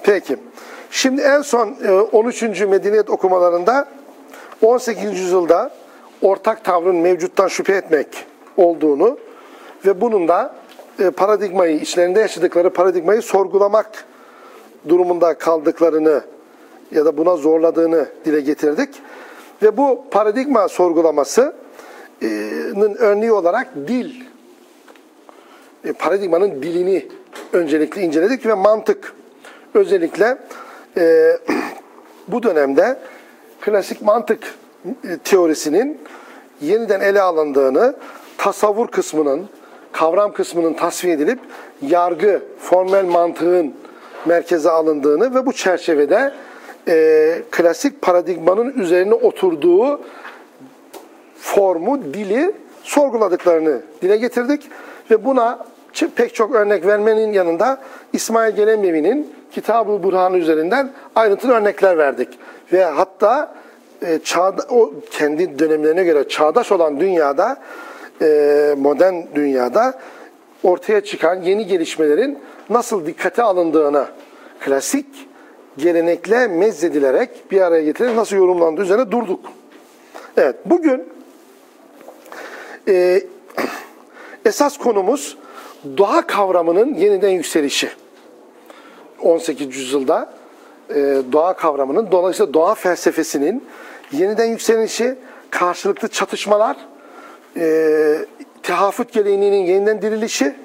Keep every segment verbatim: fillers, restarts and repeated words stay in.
Peki. Şimdi en son on üçüncü medeniyet okumalarında on sekizinci yüzyılda ortak tavrın mevcuttan şüphe etmek olduğunu ve bunun da paradigmayı, içlerinde yaşadıkları paradigmayı sorgulamak durumunda kaldıklarını ya da buna zorladığını dile getirdik. Ve bu paradigma sorgulamasının örneği olarak dil, paradigmanın dilini öncelikle inceledik ve mantık. Özellikle e, bu dönemde klasik mantık teorisinin yeniden ele alındığını, tasavvur kısmının, kavram kısmının tasfiye edilip yargı, formel mantığın merkeze alındığını ve bu çerçevede e, klasik paradigmanın üzerine oturduğu formu, dili sorguladıklarını dile getirdik ve buna pek çok örnek vermenin yanında İsmail Gelemevi'nin Kitab-ı Burhan üzerinden ayrıntılı örnekler verdik. Ve hatta e, çağda, o kendi dönemlerine göre çağdaş olan dünyada, e, modern dünyada ortaya çıkan yeni gelişmelerin nasıl dikkate alındığına, klasik gelenekle mezzedilerek bir araya getirilerek nasıl yorumlandığı üzerine durduk. Evet, bugün e, esas konumuz doğa kavramının yeniden yükselişi. on sekizinci yüzyılda e, doğa kavramının, dolayısıyla doğa felsefesinin yeniden yükselişi, karşılıklı çatışmalar, e, tehafüt geleneğinin yeniden dirilişi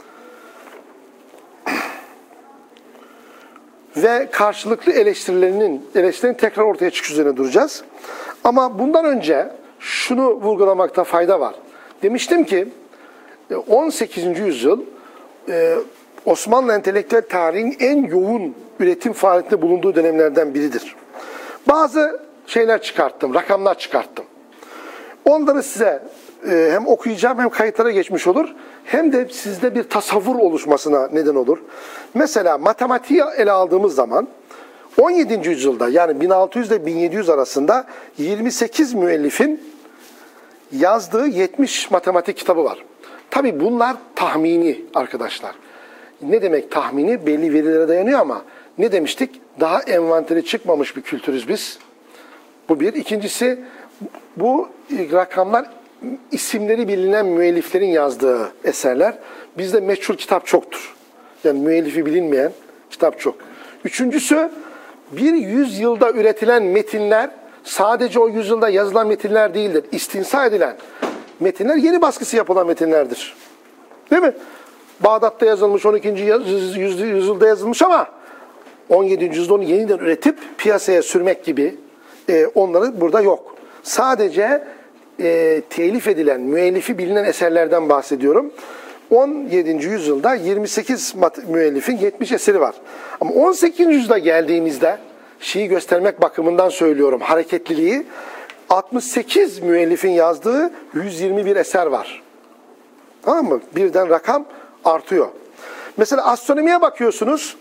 ve karşılıklı eleştirilerinin, eleştirilerin tekrar ortaya çıkış üzerine duracağız. Ama bundan önce şunu vurgulamakta fayda var. Demiştim ki on sekizinci yüzyıl e, Osmanlı entelektüel tarihinin en yoğun üretim faaliyetinde bulunduğu dönemlerden biridir. Bazı şeyler çıkarttım, rakamlar çıkarttım. Onları size e, hem okuyacağım hem kayıtlara geçmiş olur, hem de sizde bir tasavvur oluşmasına neden olur. Mesela matematiği ele aldığımız zaman on yedinci yüzyılda, yani bin altı yüz ile bin yedi yüz arasında yirmi sekiz müellifin yazdığı yetmiş matematik kitabı var. Tabii bunlar tahmini arkadaşlar. Ne demek tahmini? Belli verilere dayanıyor ama ne demiştik? Daha envanteri çıkmamış bir kültürüz biz. Bu bir. İkincisi, bu rakamlar isimleri bilinen müelliflerin yazdığı eserler. Bizde meçhul kitap çoktur. Yani müellifi bilinmeyen kitap çok. Üçüncüsü, bir yüzyılda üretilen metinler sadece o yüzyılda yazılan metinler değildir. İstinsa edilen metinler yeni baskısı yapılan metinlerdir. Değil mi? Bağdat'ta yazılmış, on ikinci yüzyılda yazılmış ama on yedinci yüzyılda onu yeniden üretip piyasaya sürmek gibi e, onları burada yok. Sadece e, telif edilen, müellifi bilinen eserlerden bahsediyorum. on yedinci yüzyılda yirmi sekiz müellifin yetmiş eseri var. Ama on sekizinci yüzyılda geldiğimizde, şeyi göstermek bakımından söylüyorum, hareketliliği, altmış sekiz müellifin yazdığı yüz yirmi bir eser var. Tamam mı? Birden rakam artıyor. Mesela astronomiye bakıyorsunuz.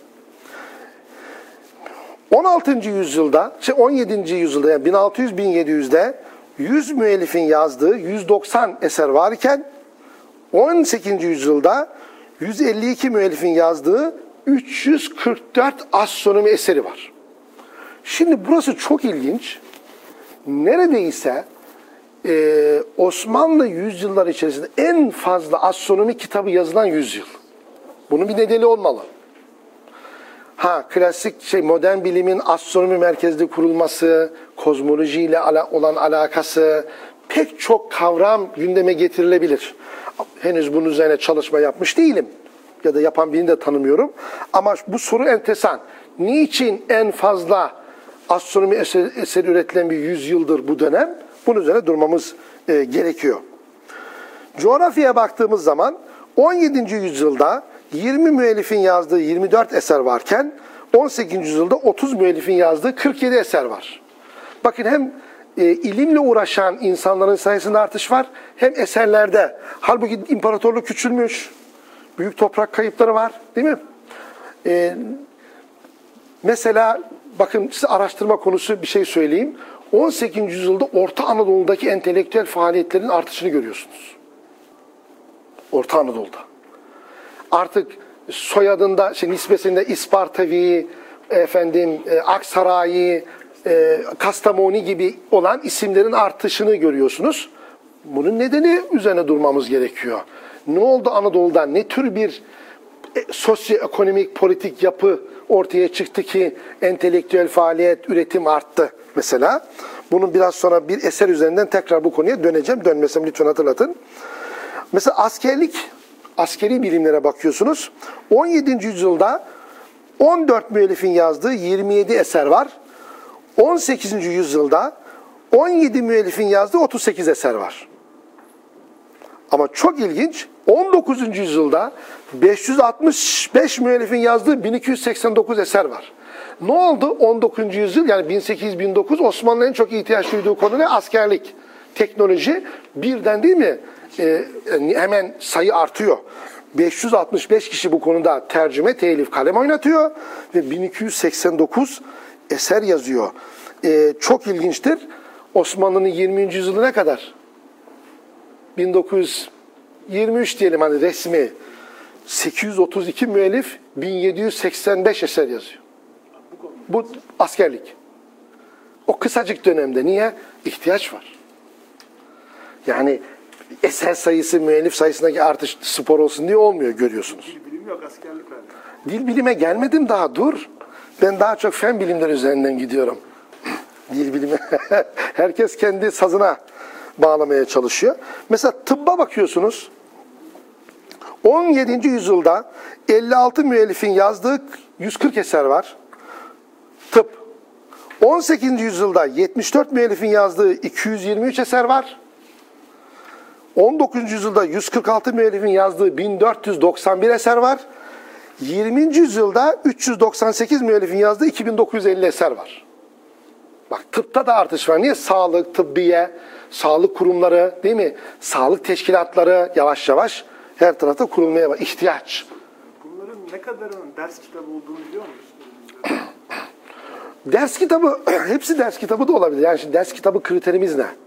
on altıncı yüzyılda, şey on yedinci yüzyılda, yani bin altı yüz bin yedi yüzde yüz müellifin yazdığı yüz doksan eser varken on sekizinci yüzyılda yüz elli iki müellifin yazdığı üç yüz kırk dört astronomi eseri var. Şimdi burası çok ilginç. Neredeyse Ee, Osmanlı yüzyıllar içerisinde en fazla astronomi kitabı yazılan yüzyıl. Bunun bir nedeni olmalı. Ha, klasik şey, modern bilimin astronomi merkezli kurulması, kozmolojiyle ala, olan alakası, pek çok kavram gündeme getirilebilir. Henüz bunun üzerine çalışma yapmış değilim. Ya da yapan birini de tanımıyorum. Ama bu soru enteresan. Niçin en fazla astronomi eseri, eseri üretilen bir yüzyıldır bu dönem? Bunun üzerine durmamız e, gerekiyor. Coğrafyaya baktığımız zaman on yedinci yüzyılda yirmi müellifin yazdığı yirmi dört eser varken on sekizinci yüzyılda otuz müellifin yazdığı kırk yedi eser var. Bakın, hem e, ilimle uğraşan insanların sayısında artış var, hem eserlerde. Halbuki imparatorluk küçülmüş, büyük toprak kayıpları var, değil mi? E, mesela bakın, size araştırma konusu bir şey söyleyeyim. on sekizinci yüzyılda Orta Anadolu'daki entelektüel faaliyetlerin artışını görüyorsunuz. Orta Anadolu'da. Artık soyadında, şey, nispesinde İspartavi, efendim e, Aksaray, e, Kastamonu gibi olan isimlerin artışını görüyorsunuz. Bunun nedeni üzerine durmamız gerekiyor. Ne oldu Anadolu'da? Ne tür bir e, sosyoekonomik, politik yapı ortaya çıktı ki entelektüel faaliyet, üretim arttı mesela. Bunun biraz sonra bir eser üzerinden tekrar bu konuya döneceğim. Dönmesem lütfen hatırlatın. Mesela askerlik, askeri bilimlere bakıyorsunuz. on yedinci yüzyılda on dört müellifin yazdığı yirmi yedi eser var. on sekizinci yüzyılda on yedi müellifin yazdığı otuz sekiz eser var. Ama çok ilginç, on dokuzuncu yüzyılda beş yüz altmış beş müellifin yazdığı bin iki yüz seksen dokuz eser var. Ne oldu? on dokuzuncu yüzyıl yani bin sekiz yüz bin dokuz Osmanlı'nın en çok ihtiyaç duyduğu konu ne? Askerlik, teknoloji. Birden değil mi? Ee, hemen sayı artıyor. beş yüz altmış beş kişi bu konuda tercüme, telif, kalem oynatıyor ve bin iki yüz seksen dokuz eser yazıyor. Ee, çok ilginçtir. Osmanlı'nın yirminci yüzyılına kadar bin dokuz yüz yirmi üç diyelim hani resmi sekiz yüz otuz iki müellif bin yedi yüz seksen beş eser yazıyor. Bu askerlik. O kısacık dönemde niye? İhtiyaç var. Yani eser sayısı, müellif sayısındaki artış spor olsun diye olmuyor görüyorsunuz. Dil bilimi yok, askerlik var. Dil bilime gelmedim daha, dur. Ben daha çok fen bilimleri üzerinden gidiyorum. Dil bilimi. Herkes kendi sazına bağlamaya çalışıyor. Mesela tıbba bakıyorsunuz. on yedinci yüzyılda elli altı müellifin yazdığı yüz kırk eser var. Tıp. on sekizinci yüzyılda yetmiş dört müellifin yazdığı iki yüz yirmi üç eser var. on dokuzuncu yüzyılda yüz kırk altı müellifin yazdığı bin dört yüz doksan bir eser var. yirminci yüzyılda üç yüz doksan sekiz müellifin yazdığı iki bin dokuz yüz elli eser var. Bak tıpta da artış var. Niye? Sağlık, tıbbiye, sağlık kurumları, değil mi? Sağlık teşkilatları yavaş yavaş her tarafta kurulmaya var. İhtiyaç. Bunların ne kadarının ders kitabı olduğunu biliyor musunuz? Ders kitabı, hepsi ders kitabı da olabilir. Yani şimdi ders kitabı kriterimiz ne?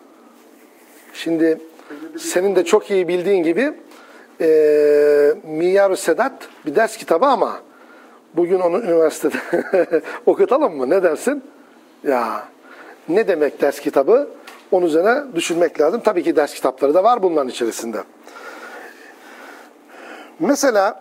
Şimdi senin de çok iyi bildiğin gibi e, Miyar-ı Sedat bir ders kitabı ama bugün onu üniversitede okutalım mı? Ne dersin? Ya ne demek ders kitabı? Onun üzerine düşünmek lazım. Tabii ki ders kitapları da var bunların içerisinde. Mesela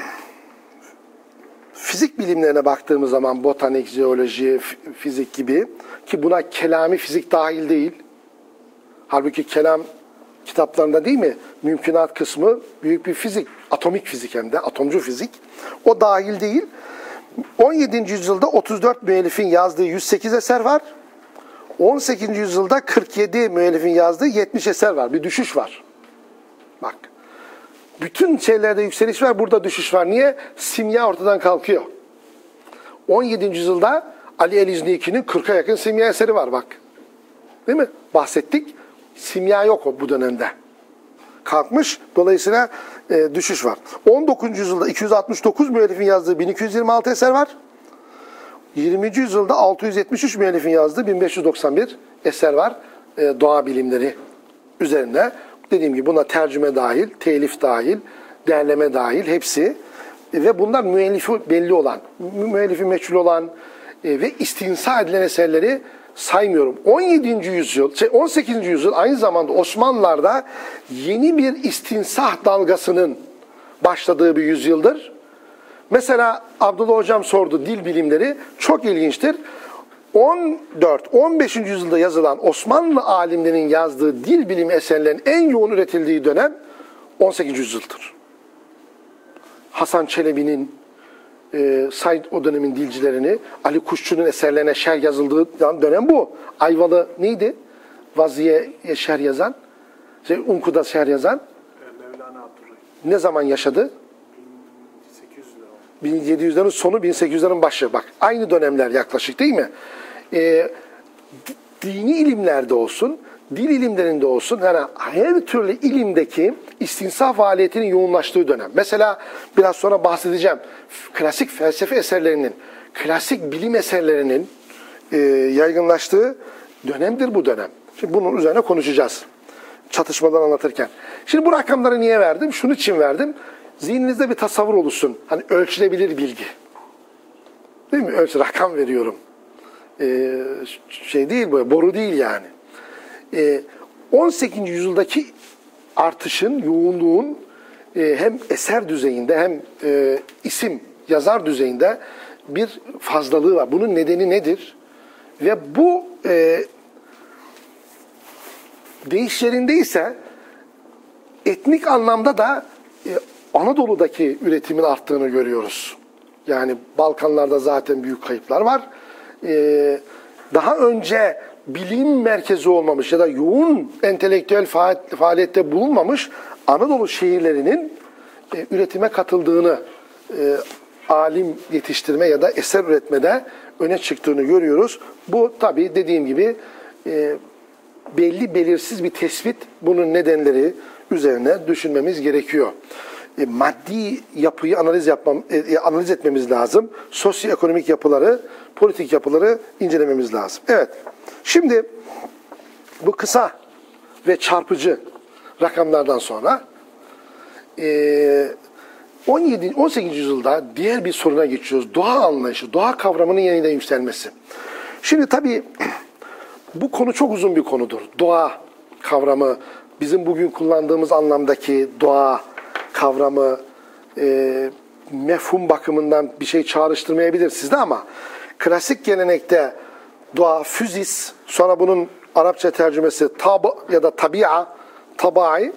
fizik bilimlerine baktığımız zaman botanik, jeoloji, fizik gibi ki buna kelami fizik dahil değil. Halbuki kelam kitaplarında değil mi? Mümkünat kısmı büyük bir fizik, atomik fizik hem de, atomcu fizik. O dahil değil. on yedinci yüzyılda otuz dört müellifin yazdığı yüz sekiz eser var. on sekizinci yüzyılda kırk yedi müellifin yazdığı yetmiş eser var. Bir düşüş var. Bak. Bütün şeylerde yükseliş var, burada düşüş var. Niye? Simya ortadan kalkıyor. on yedinci yüzyılda Ali El-İzniki'nin kırka yakın simya eseri var bak. Değil mi? Bahsettik. Simya yok o bu dönemde. Kalkmış. Dolayısıyla e, düşüş var. on dokuzuncu yüzyılda iki yüz altmış dokuz müellifin yazdığı bin iki yüz yirmi altı eser var. yirminci yüzyılda altı yüz yetmiş üç müellifin yazdığı bin beş yüz doksan bir eser var. E, doğa bilimleri üzerine. Dediğim gibi buna tercüme dahil, telif dahil, derleme dahil hepsi. E, ve bunlar müellifi belli olan, müellifi meçhul olan e, ve istinsa edilen eserleri saymıyorum. on yedinci yüzyıl, şey on sekizinci yüzyıl aynı zamanda Osmanlılar'da yeni bir istinsah dalgasının başladığı bir yüzyıldır. Mesela Abdullah Hocam sordu dil bilimleri. Çok ilginçtir. on dört on beşinci yüzyılda yazılan Osmanlı alimlerinin yazdığı dil bilimi eserlerinin en yoğun üretildiği dönem on sekizinci yüzyıldır. Hasan Çelebi'nin, e, Said o dönemin dilcilerini, Ali Kuşçu'nun eserlerine şerh yazıldığı dönem bu. Ayvalı neydi? Vaziye'ye şerh yazan, şey, Unku'da şerh yazan. Mevlana Abdurrahim. Ne zaman yaşadı? bin sekiz yüzler. bin yedi yüzlerin sonu, bin sekiz yüzlerin başı. Bak aynı dönemler yaklaşık değil mi? Ee, dini ilimlerde olsun, dil ilimlerinde olsun, yani her türlü ilimdeki istinsaf faaliyetinin yoğunlaştığı dönem. Mesela biraz sonra bahsedeceğim. Klasik felsefe eserlerinin, klasik bilim eserlerinin e, yaygınlaştığı dönemdir bu dönem. Şimdi bunun üzerine konuşacağız. Çatışmadan anlatırken. Şimdi bu rakamları niye verdim? Şunun için verdim. Zihninizde bir tasavvur oluşsun. Hani ölçülebilir bilgi. Değil mi? Ölçü, rakam veriyorum. Ee, şey değil bu, boru değil yani. Ee, on sekizinci yüzyıldaki artışın, yoğunluğun e, hem eser düzeyinde hem e, isim, yazar düzeyinde bir fazlalığı var. Bunun nedeni nedir? Ve bu e, deyiş yerindeyse etnik anlamda da e, Anadolu'daki üretimin arttığını görüyoruz. Yani Balkanlarda zaten büyük kayıplar var. Ee, daha önce bilim merkezi olmamış ya da yoğun entelektüel faaliyette bulunmamış Anadolu şehirlerinin e, üretime katıldığını, e, alim yetiştirme ya da eser üretmede öne çıktığını görüyoruz. Bu tabii dediğim gibi e, belli belirsiz bir tespit. Bunun nedenleri üzerine düşünmemiz gerekiyor. E, maddi yapıyı analiz yapmam, e, analiz etmemiz lazım. Sosyoekonomik yapıları, politik yapıları incelememiz lazım. Evet. Şimdi bu kısa ve çarpıcı rakamlardan sonra e, on yedi on sekizinci yüzyılda diğer bir soruna geçiyoruz. Doğa anlayışı, doğa kavramının yeniden yükselmesi. Şimdi tabii bu konu çok uzun bir konudur. Doğa kavramı, bizim bugün kullandığımız anlamdaki doğa kavramı e, mefhum bakımından bir şey çağrıştırmayabilir sizde ama klasik gelenekte doğa, füzis, sonra bunun Arapça tercümesi tab ya da tabi'a, tabai,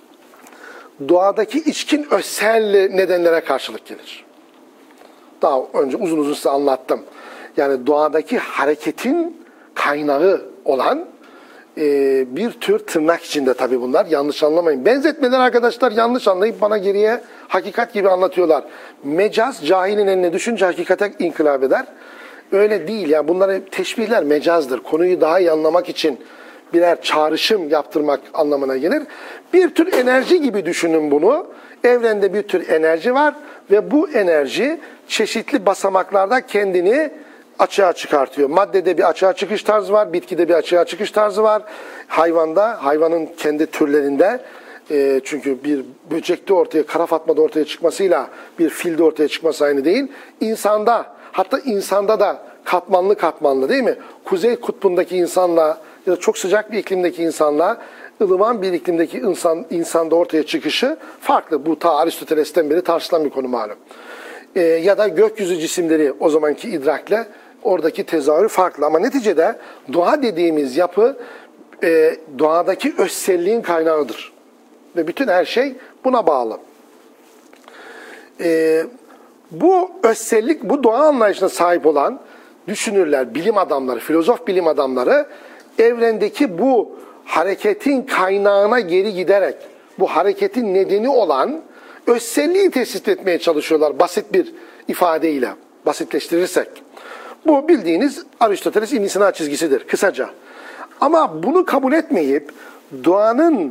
doğadaki içkin özsel nedenlere karşılık gelir. Daha önce uzun uzun size anlattım. Yani doğadaki hareketin kaynağı olan e, bir tür, tırnak içinde tabii bunlar, yanlış anlamayın. Benzetmeler arkadaşlar yanlış anlayıp bana geriye hakikat gibi anlatıyorlar. Mecaz cahilin eline düşünce hakikate inkılap eder. Öyle değil yani, bunları teşbihler mecazdır. Konuyu daha iyi anlamak için birer çağrışım yaptırmak anlamına gelir. Bir tür enerji gibi düşünün bunu. Evrende bir tür enerji var ve bu enerji çeşitli basamaklarda kendini açığa çıkartıyor. Maddede bir açığa çıkış tarzı var, bitkide bir açığa çıkış tarzı var. Hayvanda, hayvanın kendi türlerinde, e, çünkü bir böcekte ortaya, kara fatmada ortaya çıkmasıyla bir filde ortaya çıkması aynı değil. İnsanda, hatta insanda da katmanlı katmanlı değil mi? Kuzey kutbundaki insanla ya da çok sıcak bir iklimdeki insanla ılıman bir iklimdeki insan insanda ortaya çıkışı farklı. Bu ta Aristoteles'ten beri tartışılan bir konu malum. Ee, ya da gökyüzü cisimleri o zamanki idrakle oradaki tezahürü farklı. Ama neticede doğa dediğimiz yapı e, doğadaki özselliğin kaynağıdır. Ve bütün her şey buna bağlı. Ee, bu özsellik, bu doğa anlayışına sahip olan düşünürler, bilim adamları, filozof bilim adamları evrendeki bu hareketin kaynağına geri giderek bu hareketin nedeni olan özselliği tespit etmeye çalışıyorlar basit bir ifadeyle, basitleştirirsek. Bu bildiğiniz Aristoteles İbn Sina çizgisidir kısaca. Ama bunu kabul etmeyip doğanın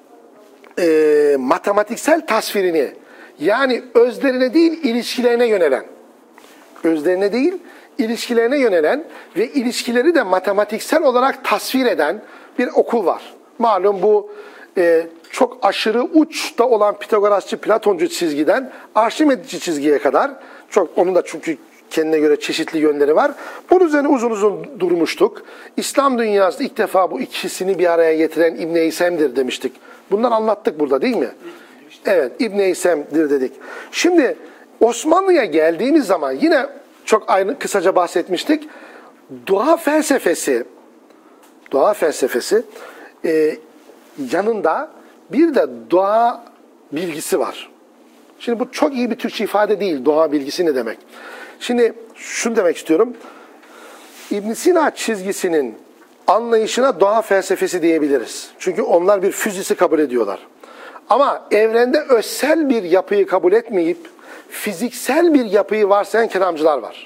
e, matematiksel tasvirini, yani özlerine değil ilişkilerine yönelen, özlerine değil ilişkilerine yönelen ve ilişkileri de matematiksel olarak tasvir eden bir okul var. Malum bu e, çok aşırı uçta olan Pitagorasçı, Platoncu çizgiden Arşimeditçi çizgiye kadar, çok, onun da çünkü kendine göre çeşitli yönleri var. Bunun üzerine uzun uzun durmuştuk. İslam dünyasında ilk defa bu ikisini bir araya getiren İbn Heysem'dir demiştik. Bunları anlattık burada değil mi? Evet, İbn Heysem'dir dedik. Şimdi Osmanlı'ya geldiğimiz zaman yine çok aynı kısaca bahsetmiştik. Doğa felsefesi, doğa felsefesi e, yanında bir de doğa bilgisi var. Şimdi bu çok iyi bir Türkçe ifade değil. Doğa bilgisi ne demek? Şimdi şunu demek istiyorum. İbn Sina çizgisinin anlayışına doğa felsefesi diyebiliriz. Çünkü onlar bir füzisi kabul ediyorlar. Ama evrende özsel bir yapıyı kabul etmeyip fiziksel bir yapıyı varsayan kelamcılar var.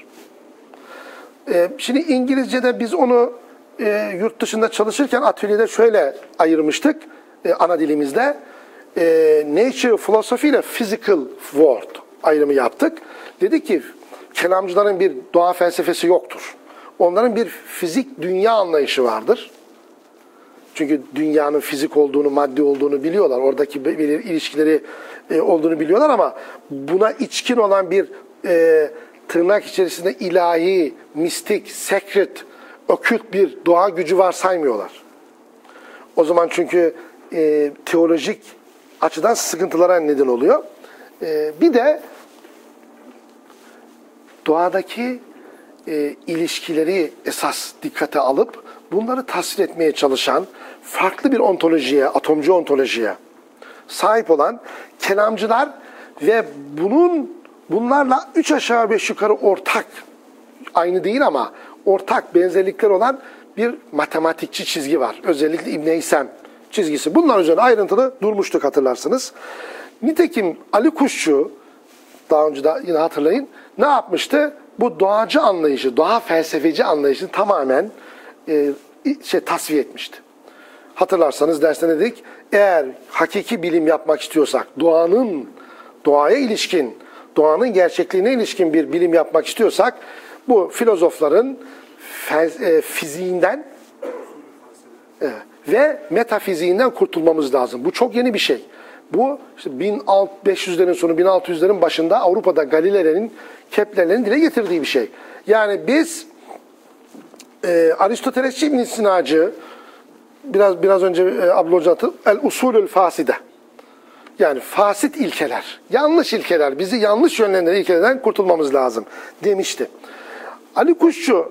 Ee, şimdi İngilizce'de biz onu e, yurt dışında çalışırken atölyede şöyle ayırmıştık e, ana dilimizde. E, nature philosophy ile physical world ayrımı yaptık. Dedik ki kelamcıların bir doğa felsefesi yoktur. Onların bir fizik dünya anlayışı vardır. Çünkü dünyanın fizik olduğunu, maddi olduğunu biliyorlar. Oradaki belirli ilişkileri e, olduğunu biliyorlar ama buna içkin olan bir e, tırnak içerisinde ilahi, mistik, secret, okült bir doğa gücü var saymıyorlar. O zaman çünkü e, teolojik açıdan sıkıntılara neden oluyor. E, bir de doğadaki e, ilişkileri esas dikkate alıp bunları tasvir etmeye çalışan farklı bir ontolojiye, atomcu ontolojiye sahip olan kelamcılar ve bunun bunlarla üç aşağı beş yukarı ortak, aynı değil ama ortak benzerlikler olan bir matematikçi çizgi var. Özellikle İbn Heysem çizgisi. Bunlar üzerine ayrıntılı durmuştuk hatırlarsınız. Nitekim Ali Kuşçu, daha önce de yine hatırlayın, ne yapmıştı? Bu doğacı anlayışı, doğa felsefeci anlayışını tamamen e, şey tasfiye etmişti. Hatırlarsanız derste ne dedik? Eğer hakiki bilim yapmak istiyorsak, doğanın, doğaya ilişkin, doğanın gerçekliğine ilişkin bir bilim yapmak istiyorsak, bu filozofların e, fiziğinden e, ve metafiziğinden kurtulmamız lazım. Bu çok yeni bir şey. Bu işte bin beş yüzlerin sonu, bin altı yüzlerin başında Avrupa'da Galileo'nun, Kepler'lerin dile getirdiği bir şey. Yani biz e, Aristotelesçi İbn Sina'cı, biraz biraz önce e, Abdullah Hoca hatırladı, el usulül faside. Yani fasit ilkeler, yanlış ilkeler, bizi yanlış yönlendiren ilkelerden kurtulmamız lazım demişti. Ali Kuşçu'nun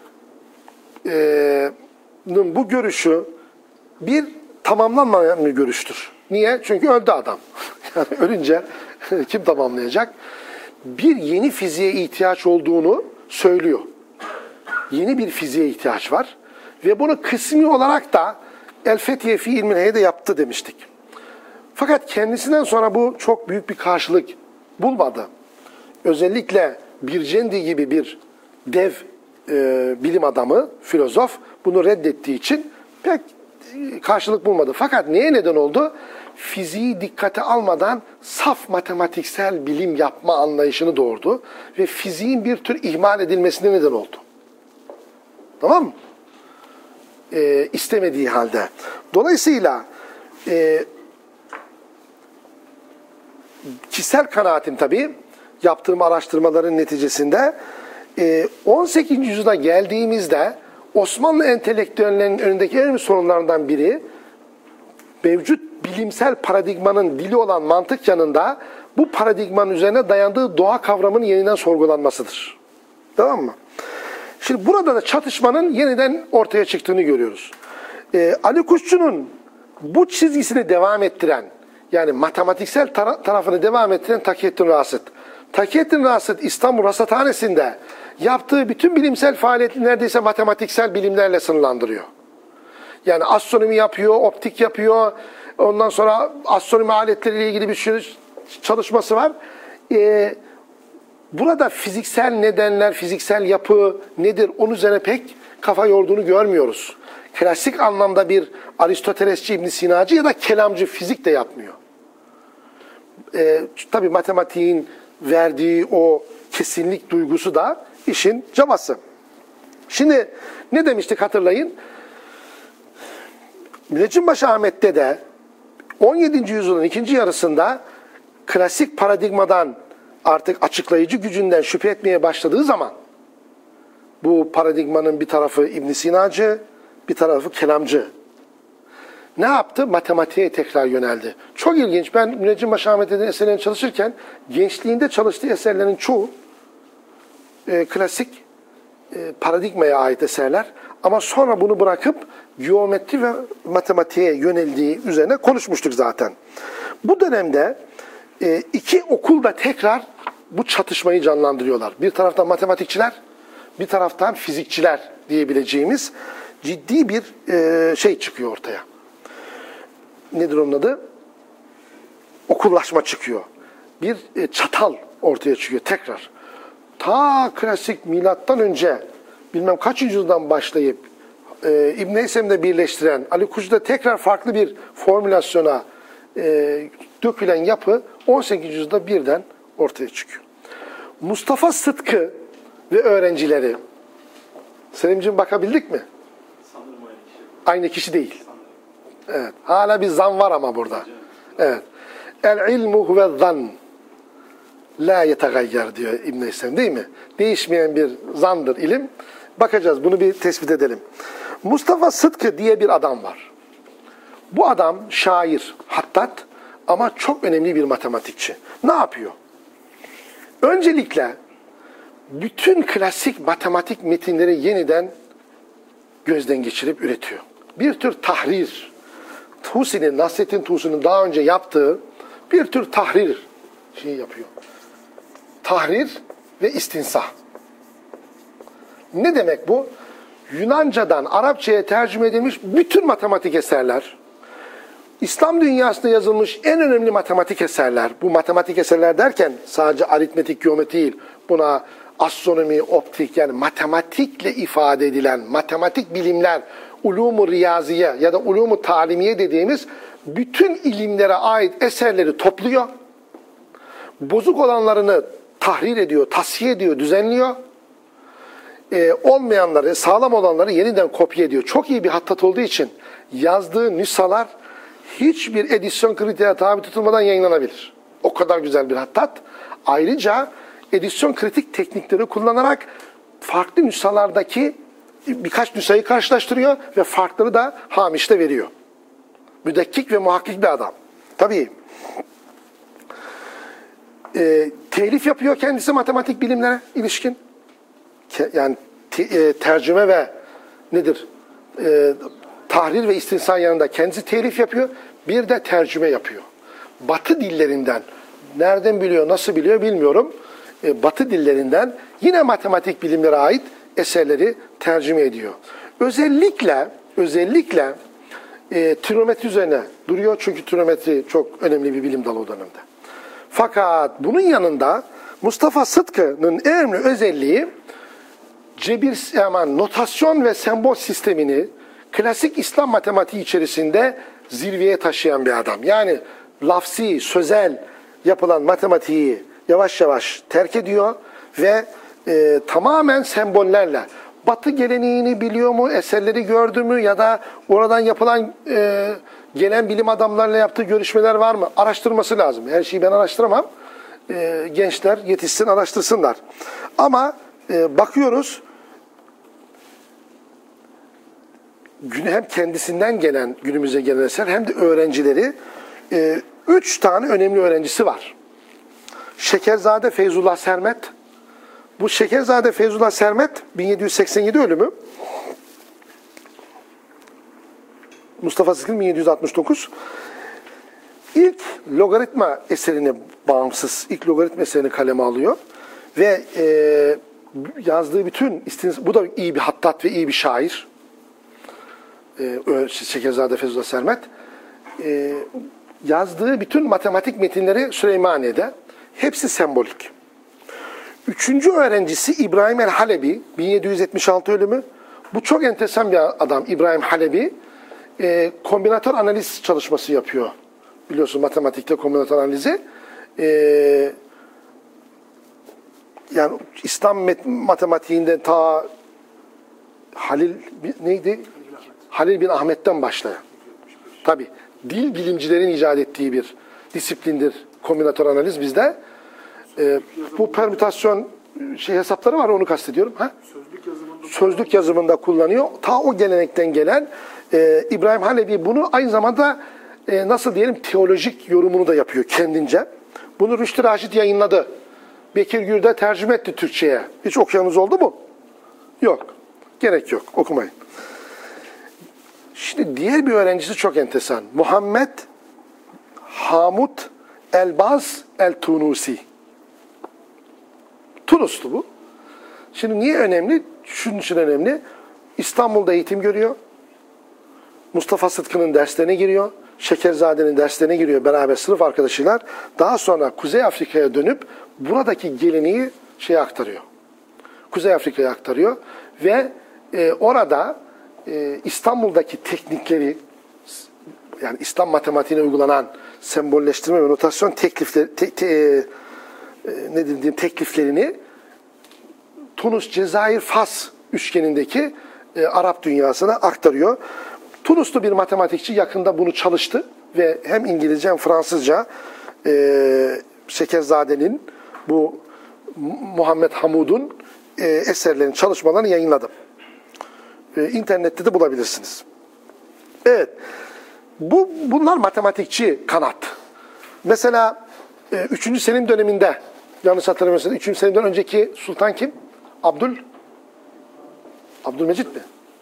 e, bu görüşü bir tamamlanmayan bir görüştür. Niye? Çünkü öldü adam. Yani ölünce kim tamamlayacak? Bir yeni fiziğe ihtiyaç olduğunu söylüyor. Yeni bir fiziğe ihtiyaç var. Ve bunu kısmi olarak da El Fethiye fi İlminhe'ye de yaptı demiştik. Fakat kendisinden sonra bu çok büyük bir karşılık bulmadı. Özellikle Bircendi gibi bir dev e, bilim adamı, filozof bunu reddettiği için pek karşılık bulmadı. Fakat neye neden oldu? Fiziği dikkate almadan saf matematiksel bilim yapma anlayışını doğurdu ve fiziğin bir tür ihmal edilmesine neden oldu. Tamam mı? E, istemediği halde. Dolayısıyla e, kişisel kanaatim tabii, yaptığım araştırmaların neticesinde on sekizinci yüzyıla geldiğimizde Osmanlı entelektüellerinin önündeki en önemli sorunlarından biri mevcut bilimsel paradigmanın dili olan mantık yanında bu paradigmanın üzerine dayandığı doğa kavramının yeniden sorgulanmasıdır. Tamam mı? Şimdi burada da çatışmanın yeniden ortaya çıktığını görüyoruz. Ee, Ali Kuşçu'nun bu çizgisini devam ettiren, yani matematiksel tara tarafını devam ettiren Takiyettin Rasıt. Takiyettin Rasıt İstanbul Rasathanesi'nde yaptığı bütün bilimsel faaliyeti neredeyse matematiksel bilimlerle sınırlandırıyor. Yani astronomi yapıyor, optik yapıyor, ondan sonra astronomi aletleriyle ilgili bir çalışması var. Ee, burada fiziksel nedenler, fiziksel yapı nedir onun üzerine pek kafa yorduğunu görmüyoruz. Klasik anlamda bir Aristotelesçi, İbn Sina'cı ya da kelamcı fizik de yapmıyor. Ee, tabii matematiğin verdiği o kesinlik duygusu da işin cabası. Şimdi ne demiştik hatırlayın? Müneccimbaşı Ahmet'te de on yedinci yüzyılın ikinci yarısında klasik paradigmadan artık açıklayıcı gücünden şüphe etmeye başladığı zaman bu paradigmanın bir tarafı İbn Sina'cı, bir tarafı kelamcı. Ne yaptı? Matematiğe tekrar yöneldi. Çok ilginç. Ben Müneccimbaşı Ahmet'in eserlerini çalışırken gençliğinde çalıştığı eserlerin çoğu e, klasik e, paradigmaya ait eserler. Ama sonra bunu bırakıp geometri ve matematiğe yöneldiği üzerine konuşmuştuk zaten. Bu dönemde e, iki okul da tekrar bu çatışmayı canlandırıyorlar. Bir taraftan matematikçiler, bir taraftan fizikçiler diyebileceğimiz ciddi bir e, şey çıkıyor ortaya. Nedir onun adı? Okullaşma çıkıyor. Bir e, çatal ortaya çıkıyor tekrar. Ta klasik milattan önce bilmem kaçıncı yüzyıldan başlayıp e, İbn Heysem'de birleştiren Ali Kuşçu'da tekrar farklı bir formülasyona e, dökülen yapı on sekizinci yüzyılda birden ortaya çıkıyor. Mustafa Sıtkı ve öğrencileri, Selimciğim bakabildik mi? Sanırım aynı kişi. Aynı kişi değil. Evet. Hala bir zan var ama burada. Evet. El ilmu huve zan. la yetagayyer diyor İbn-i İslam, değil mi? Değişmeyen bir zandır ilim. Bakacağız, bunu bir tespit edelim. Mustafa Sıtkı diye bir adam var. Bu adam şair, hattat ama çok önemli bir matematikçi. Ne yapıyor? Öncelikle bütün klasik matematik metinleri yeniden gözden geçirip üretiyor. Bir tür tahrir. Tusi'nin, Nasrettin Tusi'nin daha önce yaptığı bir tür tahrir şeyi yapıyor. Tahrir ve istinsah. Ne demek bu? Yunancadan Arapçaya tercüme edilmiş bütün matematik eserler, İslam dünyasında yazılmış en önemli matematik eserler, bu matematik eserler derken sadece aritmetik, geometri değil, buna astronomi, optik, yani matematikle ifade edilen matematik bilimler, ulûm-u riyaziye ya da ulûm-u talimiye dediğimiz bütün ilimlere ait eserleri topluyor. Bozuk olanlarını tahrir ediyor, tasfiye ediyor, düzenliyor. Ee, olmayanları, sağlam olanları yeniden kopya ediyor. Çok iyi bir hattat olduğu için yazdığı nüshalar hiçbir edisyon kriterine tabi tutulmadan yayınlanabilir. O kadar güzel bir hattat. Ayrıca edisyon kritik teknikleri kullanarak farklı nüshalardaki birkaç nüshayı karşılaştırıyor ve farkları da hamişte veriyor. Müdekkik ve muhakkik bir adam. Tabii. E, telif yapıyor kendisi matematik bilimlere ilişkin. Ke, yani te, e, tercüme ve nedir? E, tahrir ve istinsa yanında kendisi telif yapıyor. Bir de tercüme yapıyor. Batı dillerinden, nereden biliyor, nasıl biliyor bilmiyorum. E, Batı dillerinden yine matematik bilimlere ait eserleri tercüme ediyor. Özellikle özellikle e, trigonometri üzerine duruyor. Çünkü trigonometri çok önemli bir bilim dalı o dönemde. Fakat bunun yanında Mustafa Sıtkı'nın en önemli özelliği cebir, yani notasyon ve sembol sistemini klasik İslam matematiği içerisinde zirveye taşıyan bir adam. Yani lafsi, sözel yapılan matematiği yavaş yavaş terk ediyor ve e, tamamen sembollerle, Batı geleneğini biliyor mu, eserleri gördü mü ya da oradan yapılan e, gelen bilim adamlarıyla yaptığı görüşmeler var mı? Araştırması lazım. Her şeyi ben araştıramam. E, gençler yetişsin, araştırsınlar. Ama e, bakıyoruz, hem kendisinden gelen, günümüze gelen eser hem de öğrencileri, e, üç tane önemli öğrencisi var. Şekerzade Feyzullah Sermet. Bu Şekerzade Feyzullah Sermet bin yedi yüz seksen yedi ölümü. Mustafa Sıtkı bin yedi yüz altmış dokuz. İlk logaritma eserini bağımsız, ilk logaritma eserini kaleme alıyor. Ve e, yazdığı bütün, bu da iyi bir hattat ve iyi bir şair. E, Şekerzade Feyzullah Sermet. E, yazdığı bütün matematik metinleri Süleymaniye'de. Hepsi sembolik. Üçüncü öğrencisi İbrahim el-Halebi, bin yedi yüz yetmiş altı ölümü. Bu çok enteresan bir adam İbrahim Halebi. E, kombinatör analiz çalışması yapıyor. Biliyorsun matematikte kombinatör analizi. E, yani İslam matematiğinde ta Halil neydi? Halil bin Ahmet'ten başlayan. Tabii dil bilimcilerin icat ettiği bir disiplindir kombinatör analiz bizde. Ee, bu permütasyon şey hesapları var, onu kastediyorum. Ha? Sözlük yazımında, Sözlük yazımında kullanıyor. Ta o gelenekten gelen e, İbrahim Halebi bunu aynı zamanda e, nasıl diyelim teolojik yorumunu da yapıyor kendince. Bunu Rüştü Raşit yayınladı. Bekir Gürde tercüme etti Türkçe'ye. Hiç okuyanınız oldu mu? Yok. Gerek yok. Okumayın. Şimdi diğer bir öğrencisi çok enteresan. Muhammed Hamud Elbaz El-Tunusi. Tunuslu bu. Şimdi niye önemli? Şunun için önemli. İstanbul'da eğitim görüyor. Mustafa Sıtkı'nın derslerine giriyor. Şekerzade'nin derslerine giriyor beraber sınıf arkadaşıyla. Daha sonra Kuzey Afrika'ya dönüp buradaki geleneği şeye aktarıyor. Kuzey Afrika'ya aktarıyor. Ve e, orada e, İstanbul'daki teknikleri, yani İslam matematiğine uygulanan sembolleştirme ve notasyon teklifleri, te, te, e, ne dediğim tekliflerini Tunus, Cezayir, Fas üçgenindeki e, Arap dünyasına aktarıyor. Tunuslu bir matematikçi yakında bunu çalıştı ve hem İngilizce hem Fransızca e, Şekerzade'nin Bu Muhammed Hamud'un e, eserlerini, çalışmalarını yayınladım. E, internette de bulabilirsiniz. Evet. Bu, bunlar matematikçi kanat. Mesela e, üçüncü Selim döneminde, yanlış hatırlamıyorsam üçüncü Selim'den önceki sultan kim? Abdül Abdülmecit mi?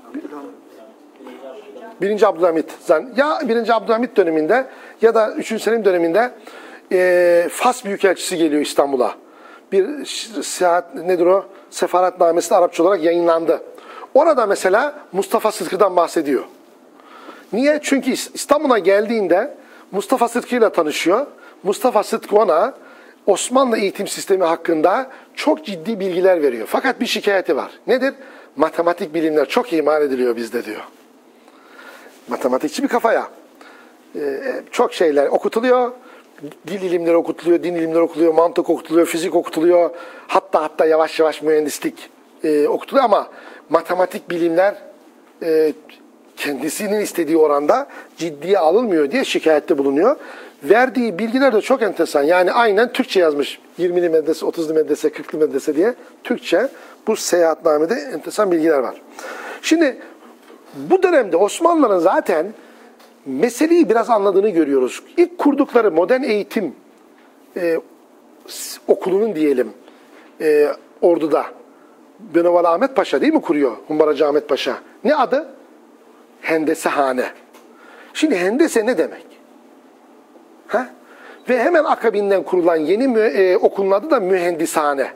birinci Abdülhamit. Ya birinci Abdülhamit döneminde ya da üçüncü Selim döneminde e, Fas Büyükelçisi geliyor İstanbul'a. Bir seyahat, nedir o? Sefaretnamesi de Arapça olarak yayınlandı. Orada mesela Mustafa Sıtkı'dan bahsediyor. Niye? Çünkü İstanbul'a geldiğinde Mustafa Sıtkı ile tanışıyor. Mustafa Sıtkı ona Osmanlı eğitim sistemi hakkında çok ciddi bilgiler veriyor. Fakat bir şikayeti var. Nedir? Matematik bilimler çok ihmal ediliyor bizde diyor. Matematikçi bir kafaya. Ee, çok şeyler okutuluyor. Dil ilimleri okutuluyor, din ilimleri okutuluyor, mantık okutuluyor, fizik okutuluyor. Hatta hatta yavaş yavaş mühendislik e, okutuluyor ama matematik bilimler e, kendisinin istediği oranda ciddiye alınmıyor diye şikayette bulunuyor. Verdiği bilgiler de çok enteresan. Yani aynen Türkçe yazmış. yirmili medrese, otuzlu medrese, kırklı medrese diye Türkçe bu seyahatnamede enteresan bilgiler var. Şimdi bu dönemde Osmanlıların zaten meseleyi biraz anladığını görüyoruz. İlk kurdukları modern eğitim e, okulunun diyelim e, orduda Beneval Ahmet Paşa değil mi kuruyor? Humbaracı Ahmet Paşa. Ne adı? Hendesehane. Şimdi hendese ne demek? Ha? Ve hemen akabinden kurulan yeni e, okulun adı da mühendishane.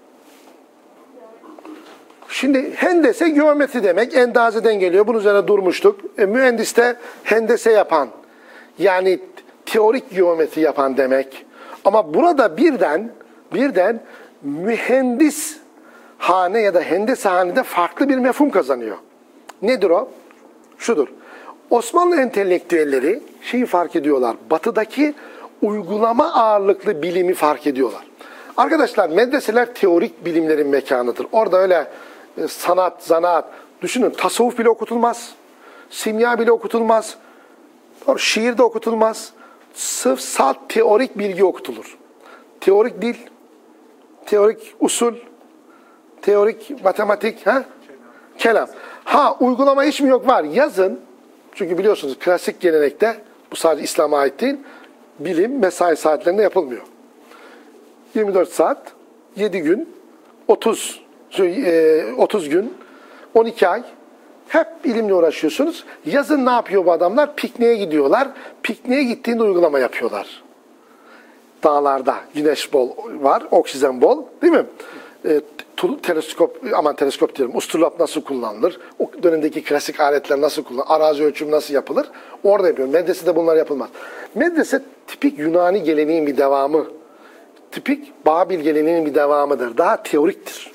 Şimdi hendese geometri demek. Endazeden geliyor. Bunun üzerine durmuştuk. E, mühendis de hendese yapan. Yani teorik geometri yapan demek. Ama burada birden birden mühendis hane ya da hendeshanede farklı bir mefhum kazanıyor. Nedir o? Şudur. Osmanlı entelektüelleri şeyi fark ediyorlar. Batıdaki uygulama ağırlıklı bilimi fark ediyorlar. Arkadaşlar medreseler teorik bilimlerin mekanıdır. Orada öyle e, sanat, zanaat, düşünün tasavvuf bile okutulmaz. Simya bile okutulmaz. Şiir de okutulmaz. Sırf salt teorik bilgi okutulur. Teorik dil, teorik usul, teorik matematik, ha? Kelam. Ha uygulama hiç mi yok? Var. Yazın. Çünkü biliyorsunuz klasik gelenekte, bu sadece İslam'a ait değil, bilim mesai saatlerinde yapılmıyor. yirmi dört saat, yedi gün, otuz, otuz gün, on iki ay hep ilimle uğraşıyorsunuz. Yazın ne yapıyor bu adamlar? Pikniğe gidiyorlar. Pikniğe gittiğinde uygulama yapıyorlar. Dağlarda güneş bol var, oksijen bol, değil mi? E, teleskop, aman teleskop diyorum, usturlap nasıl kullanılır? O dönemdeki klasik aletler nasıl kullanılır? Arazi ölçümü nasıl yapılır? Orada yapıyor. Medresede bunlar yapılmaz. Medrese tipik Yunani geleneğin bir devamı. Tipik Babil geleneğinin bir devamıdır. Daha teoriktir.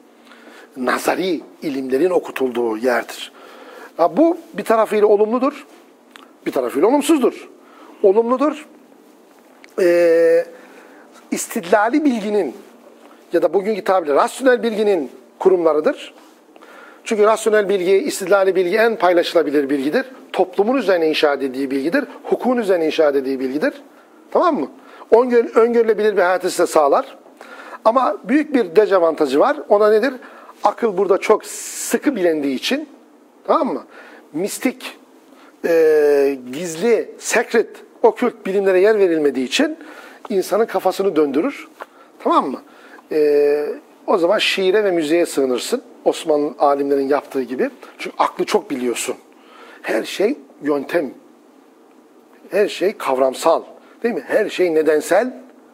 Nazari ilimlerin okutulduğu yerdir. Ya bu bir tarafıyla olumludur, bir tarafıyla olumsuzdur. Olumludur. Ee, istidlali bilginin ya da bugünkü tabirle rasyonel bilginin kurumlarıdır. Çünkü rasyonel bilgi, istidlali bilgi en paylaşılabilir bilgidir. Toplumun üzerine inşa edildiği bilgidir. Hukukun üzerine inşa edildiği bilgidir. Tamam mı? Öngörülebilir bir hayatı size sağlar. Ama büyük bir dezavantajı var. Ona nedir? Akıl burada çok sıkı bilindiği için, tamam mı? Mistik, e, gizli, secret, okült bilimlere yer verilmediği için insanın kafasını döndürür. Tamam mı? E, o zaman şiire ve müziğe sığınırsın. Osmanlı alimlerin yaptığı gibi. Çünkü aklı çok biliyorsun. Her şey yöntem. Her şey kavramsal. Değil mi? Her şey nedensel.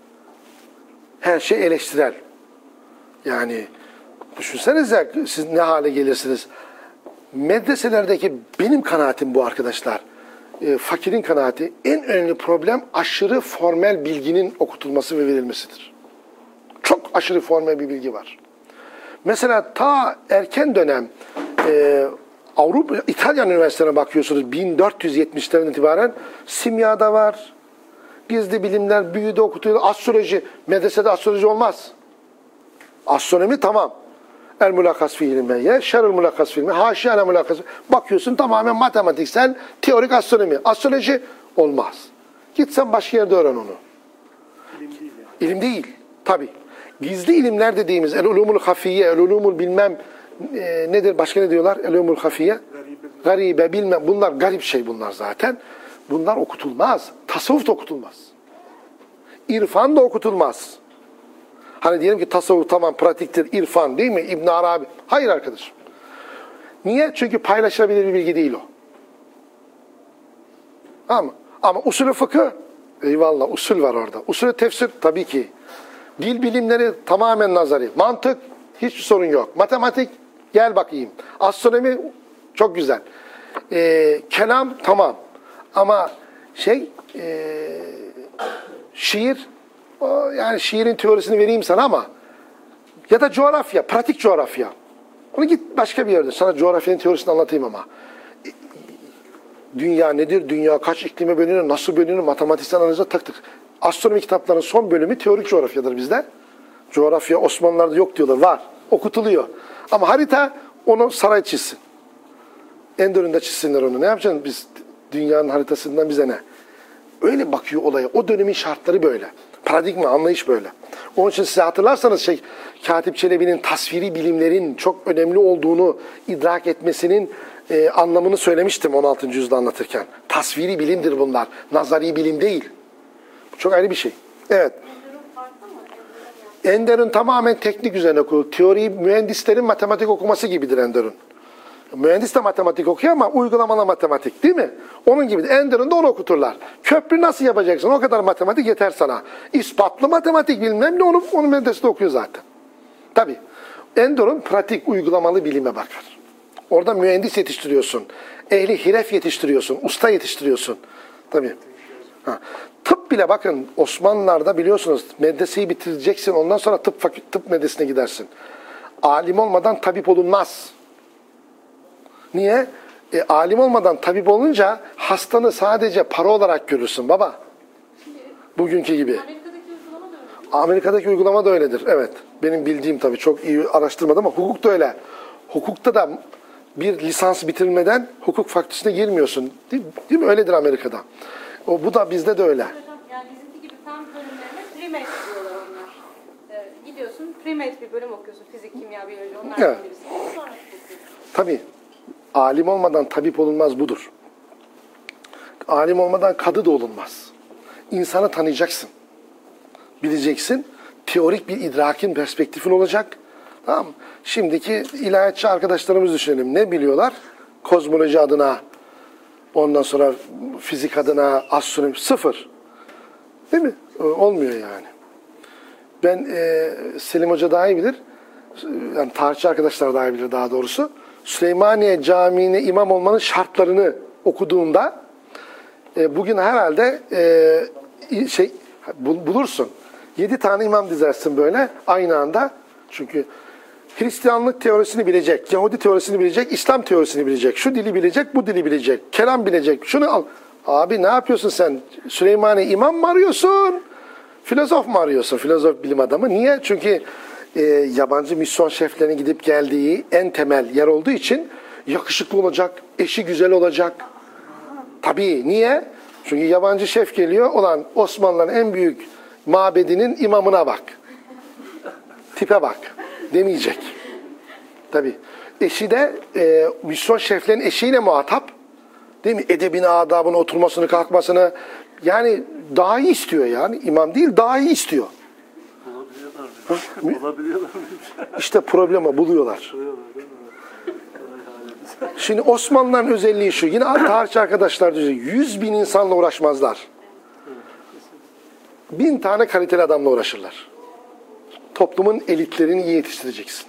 Her şey eleştirel. Yani düşünsenize siz ne hale gelirsiniz. Medreselerdeki benim kanaatim bu arkadaşlar. E, fakirin kanaati en önemli problem aşırı formel bilginin okutulması ve verilmesidir. Çok aşırı formel bir bilgi var. Mesela ta erken dönem e, Avrupa, İtalyan üniversitelerine bakıyorsunuz bin dört yüz yetmişlerden itibaren simyada var. Gizli bilimler, büyüde okutuluyor. Astroloji, medresede astroloji olmaz. Astronomi tamam. El mulakas fi ilmeye, şerul mulakas fi ilmeye, haşiye el mulakas. Bakıyorsun tamamen matematiksel, teorik astronomi. Astroloji olmaz. Git sen başka yerde öğren onu. İlim değil yani. İlim değil. Tabii. gizli ilimler dediğimiz el-ulumul hafiye, el-ulumul bilmem e, nedir, başka ne diyorlar? El-ulumul hafiye, garibe bilmem, bunlar garip şey bunlar zaten. Bunlar okutulmaz. Tasavvuf da okutulmaz. İrfan da okutulmaz. Hani diyelim ki tasavvuf tamam pratiktir, irfan değil mi? İbn Arabi. Hayır arkadaşım. Niye? Çünkü paylaşılabilir bir bilgi değil o. Ama, ama usulü fıkıh, eyvallah usul var orada. Usulü tefsir tabii ki. Dil bilimleri tamamen nazari. Mantık hiçbir sorun yok. Matematik gel bakayım. Astronomi çok güzel. Ee, kelam tamam. Ama şey e, şiir o, yani şiirin teorisini vereyim sana ama ya da coğrafya, pratik coğrafya. Onu git başka bir yerde. Sana coğrafyanın teorisini anlatayım ama. Dünya nedir? Dünya kaç iklime bölünür? Nasıl bölünür? Matematiksel analize taktık. Astronomi kitaplarının son bölümü teorik coğrafyadır bizde. Coğrafya Osmanlılar'da yok diyorlar. Var. Okutuluyor. Ama harita onu saray çizsin. Enderun'da çizsinler onu. Ne yapacaksın biz? Dünyanın haritasından bize ne? Öyle bakıyor olaya. O dönemin şartları böyle. Paradigma, anlayış böyle. Onun için size hatırlarsanız şey, Katip Çelebi'nin tasviri bilimlerin çok önemli olduğunu idrak etmesinin e, anlamını söylemiştim on altıncı yüzyılda anlatırken. Tasviri bilimdir bunlar. Nazari bilim değil. Bu çok ayrı bir şey. Evet. Enderun tamamen teknik üzerine kurulu. Teori mühendislerin matematik okuması gibidir Enderun. Mühendis de matematik okuyor ama uygulamalı matematik değil mi? Onun gibi. Enderun'da onu okuturlar. Köprü nasıl yapacaksın? O kadar matematik yeter sana. İspatlı matematik bilmem ne onu, onu mühendis de okuyor zaten. Tabii. Enderun pratik uygulamalı bilime bakar. Orada mühendis yetiştiriyorsun. Ehli hiref yetiştiriyorsun. Usta yetiştiriyorsun. Tabii. Ha. Tıp bile bakın Osmanlılar'da biliyorsunuz medreseyi bitireceksin. Ondan sonra tıp, tıp medresine gidersin. Alim olmadan tabip olunmaz. Niye? E, alim olmadan tabip olunca hastanı sadece para olarak görürsün baba. Bugünkü gibi. Amerika'daki uygulama da öyle. Amerika'daki uygulama da öyledir. Evet. Benim bildiğim tabii çok iyi araştırmadım ama hukuk da öyle. Hukukta da bir lisans bitirmeden hukuk fakültesine girmiyorsun. Değil, değil mi? Öyledir Amerika'da. O, bu da bizde de öyle. Yani bizimki gibi fen bölümlerine pre-med diyorlar onlar. Ee, gidiyorsun pre-med bir bölüm okuyorsun. Fizik, kimya, biyoloji onlardan Evet. birisi. Sonra okuyorsun. Tabii. Alim olmadan tabip olunmaz budur. Alim olmadan kadı da olunmaz. İnsanı tanıyacaksın. Bileceksin. Teorik bir idrakin perspektifin olacak. Tamam mı? Şimdiki ilahiyatçı arkadaşlarımız düşünelim. Ne biliyorlar? Kozmoloji adına, ondan sonra fizik adına, astronomi sıfır. Değil mi? Olmuyor yani. Ben e, Selim Hoca daha iyi bilir. Yani tarihçi arkadaşlar daha iyi bilir daha doğrusu. Süleymaniye Camii'ne imam olmanın şartlarını okuduğunda e, bugün herhalde e, şey bulursun. Yedi tane imam dizersin böyle aynı anda. Çünkü Hristiyanlık teorisini bilecek, Yahudi teorisini bilecek, İslam teorisini bilecek, şu dili bilecek, bu dili bilecek, kelam bilecek, şunu al. Abi ne yapıyorsun sen? Süleymaniye imam mı arıyorsun? Filozof mu arıyorsun? Filozof bilim adamı. Niye? Çünkü e, yabancı misyon şeflerinin gidip geldiği en temel yer olduğu için yakışıklı olacak, eşi güzel olacak. Tabii. Niye? Çünkü yabancı şef geliyor. Olan Osmanlıların en büyük mabedinin imamına bak. Tipe bak. Demeyecek. Tabii. Eşi de e, misyon şeflerin eşiyle muhatap. Değil mi? Edebini, adabını, oturmasını, kalkmasını. Yani daha iyi istiyor yani. İmam değil, daha iyi istiyor. Bulabiliyorlar. Bulabiliyorlar. İşte problemi buluyorlar. Şimdi Osmanlıların özelliği şu. Yine tarihçi arkadaşlar diyor. Yüz bin insanla uğraşmazlar. Bin tane kaliteli adamla uğraşırlar. Toplumun elitlerini iyi yetiştireceksin.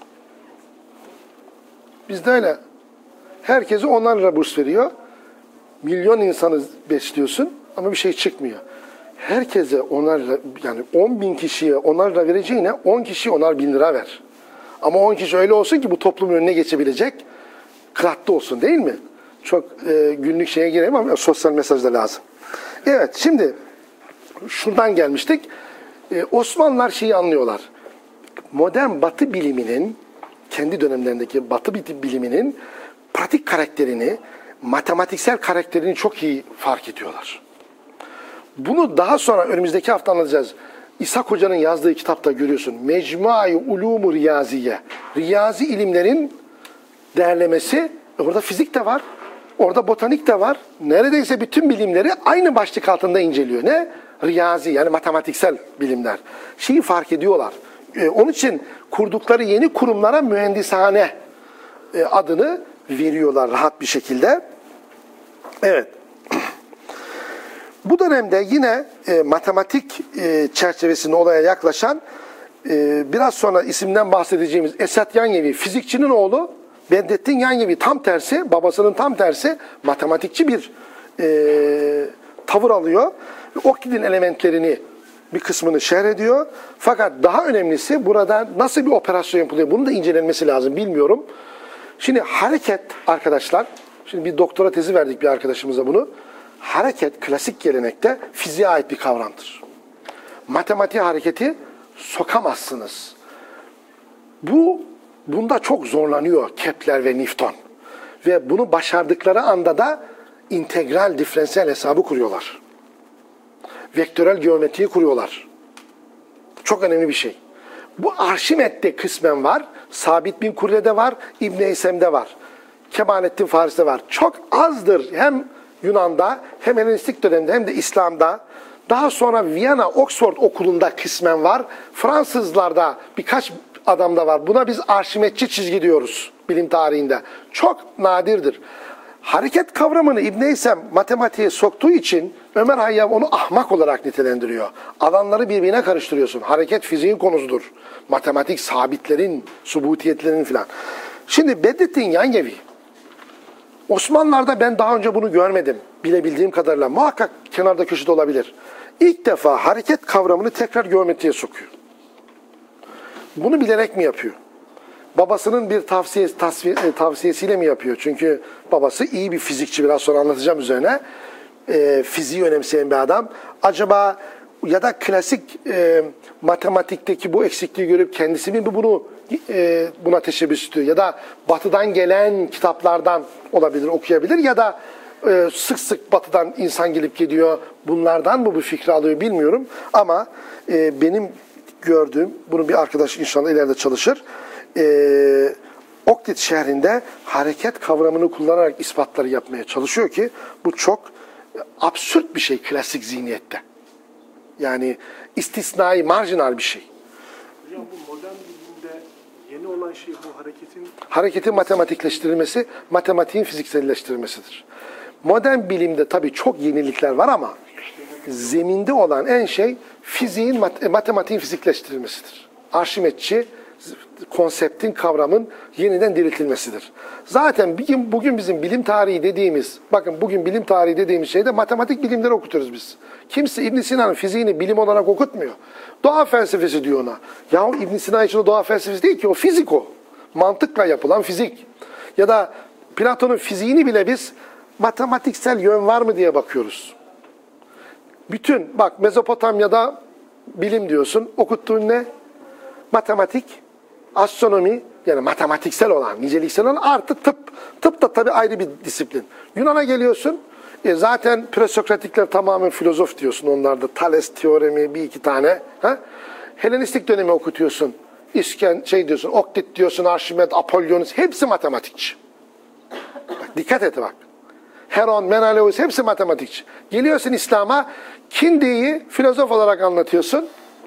Bizde öyle. Herkese onlarla burs veriyor. Milyon insanı besliyorsun ama bir şey çıkmıyor. Herkese onlarla, yani on bin kişiye onlarla vereceğine on kişiye onar bin lira ver. Ama on kişi öyle olsun ki bu toplumun önüne geçebilecek kıraatlı olsun değil mi? Çok e, günlük şeye gireyim ama sosyal mesaj da lazım. Evet şimdi şuradan gelmiştik. E, Osmanlılar şeyi anlıyorlar. Modern Batı biliminin, kendi dönemlerindeki Batı biliminin pratik karakterini, matematiksel karakterini çok iyi fark ediyorlar. Bunu daha sonra önümüzdeki hafta anlatacağız. İshak Hoca'nın yazdığı kitapta görüyorsun. Mecmua-i Ulûm-u Riyaziye. Riyazi ilimlerin değerlemesi. Orada fizik de var. Orada botanik de var. Neredeyse bütün bilimleri aynı başlık altında inceliyor. Ne? Riyazi, yani matematiksel bilimler. Şeyi fark ediyorlar. Ee, onun için kurdukları yeni kurumlara mühendishane e, adını veriyorlar rahat bir şekilde. Evet. Bu dönemde yine e, matematik e, çerçevesinde olaya yaklaşan e, biraz sonra isimden bahsedeceğimiz Esat Yanyevi, fizikçinin oğlu, Bedrettin Yanyevi tam tersi, babasının tam tersi matematikçi bir e, tavır alıyor. Oktid'in elementlerini bir kısmını şerh ediyor. Fakat daha önemlisi burada nasıl bir operasyon yapılıyor? Bunun da incelenmesi lazım, bilmiyorum. Şimdi hareket arkadaşlar, şimdi bir doktora tezi verdik bir arkadaşımıza bunu. Hareket klasik gelenekte fiziğe ait bir kavramdır. Matematiğe hareketi sokamazsınız. Bu bunda çok zorlanıyor Kepler ve Newton. Ve bunu başardıkları anda da integral diferansiyel hesabı kuruyorlar. Vektörel geometriyi kuruyorlar. Çok önemli bir şey. Bu Arşimet'te kısmen var, Sabit bin Kurre'de var, İbn Heysem'de var, Kemalettin Faris'te var. Çok azdır hem Yunan'da hem Helenistik dönemde hem de İslam'da. Daha sonra Viyana, Oxford okulunda kısmen var. Fransızlarda birkaç adamda var. Buna biz Arşimetçi çizgi diyoruz bilim tarihinde. Çok nadirdir. Hareket kavramını İbn Heysem matematiğe soktuğu için Ömer Hayyam onu ahmak olarak nitelendiriyor. Alanları birbirine karıştırıyorsun. Hareket fiziğin konusudur. Matematik sabitlerin, subutiyetlerin filan. Şimdi Bedrettin Yanyevi, Osmanlılar'da ben daha önce bunu görmedim. Bilebildiğim kadarıyla muhakkak kenarda köşede olabilir. İlk defa hareket kavramını tekrar geometriye sokuyor. Bunu bilerek mi yapıyor? Babasının bir tavsiye, tasfiye, tavsiyesiyle mi yapıyor? Çünkü babası iyi bir fizikçi, biraz sonra anlatacağım üzerine. E, fiziği önemseyen bir adam. Acaba ya da klasik e, matematikteki bu eksikliği görüp kendisi mi bunu e, buna teşebbüs ediyor? Ya da batıdan gelen kitaplardan olabilir, okuyabilir. Ya da e, sık sık batıdan insan gelip gidiyor. Bunlardan mı bu fikri alıyor bilmiyorum. Ama e, benim gördüğüm, bunu bir arkadaş inşallah ileride çalışır. Ee, Oktid şehrinde hareket kavramını kullanarak ispatları yapmaya çalışıyor ki bu çok absürt bir şey klasik zihniyette. Yani istisnai, marjinal bir şey. Hocam bu modern bilimde yeni olan şey bu hareketin... Hareketin matematikleştirilmesi, matematiğin fizikselleştirilmesidir. Modern bilimde tabii çok yenilikler var ama zeminde olan en şey fiziğin, matematiğin fizikleştirilmesidir. Arşimetçi konseptin, kavramın yeniden diriltilmesidir. Zaten bugün, bugün bizim bilim tarihi dediğimiz, bakın bugün bilim tarihi dediğimiz şeyde matematik bilimleri okutuyoruz biz. Kimse İbn Sina'nın fiziğini bilim olarak okutmuyor. Doğa felsefesi diyor ona. Yahu İbn Sina için o doğa felsefesi değil ki, o fizik o. Mantıkla yapılan fizik. Ya da Platon'un fiziğini bile biz matematiksel yön var mı diye bakıyoruz. Bütün, bak Mezopotamya'da bilim diyorsun, okuttuğun ne? Matematik, astronomi, yani matematiksel olan, niceliksel olan, artı tıp. Tıp da tabii ayrı bir disiplin. Yunan'a geliyorsun, e zaten presokratikler tamamen filozof diyorsun onlarda. Thales teoremi bir iki tane. Ha? Helenistik dönemi okutuyorsun. İsken, şey diyorsun, Oktit diyorsun, Arşimet, Apollonius, hepsi matematikçi. Bak, dikkat et bak. Heron, Menelaus hepsi matematikçi. Geliyorsun İslam'a, Kindi'yi filozof olarak anlatıyorsun.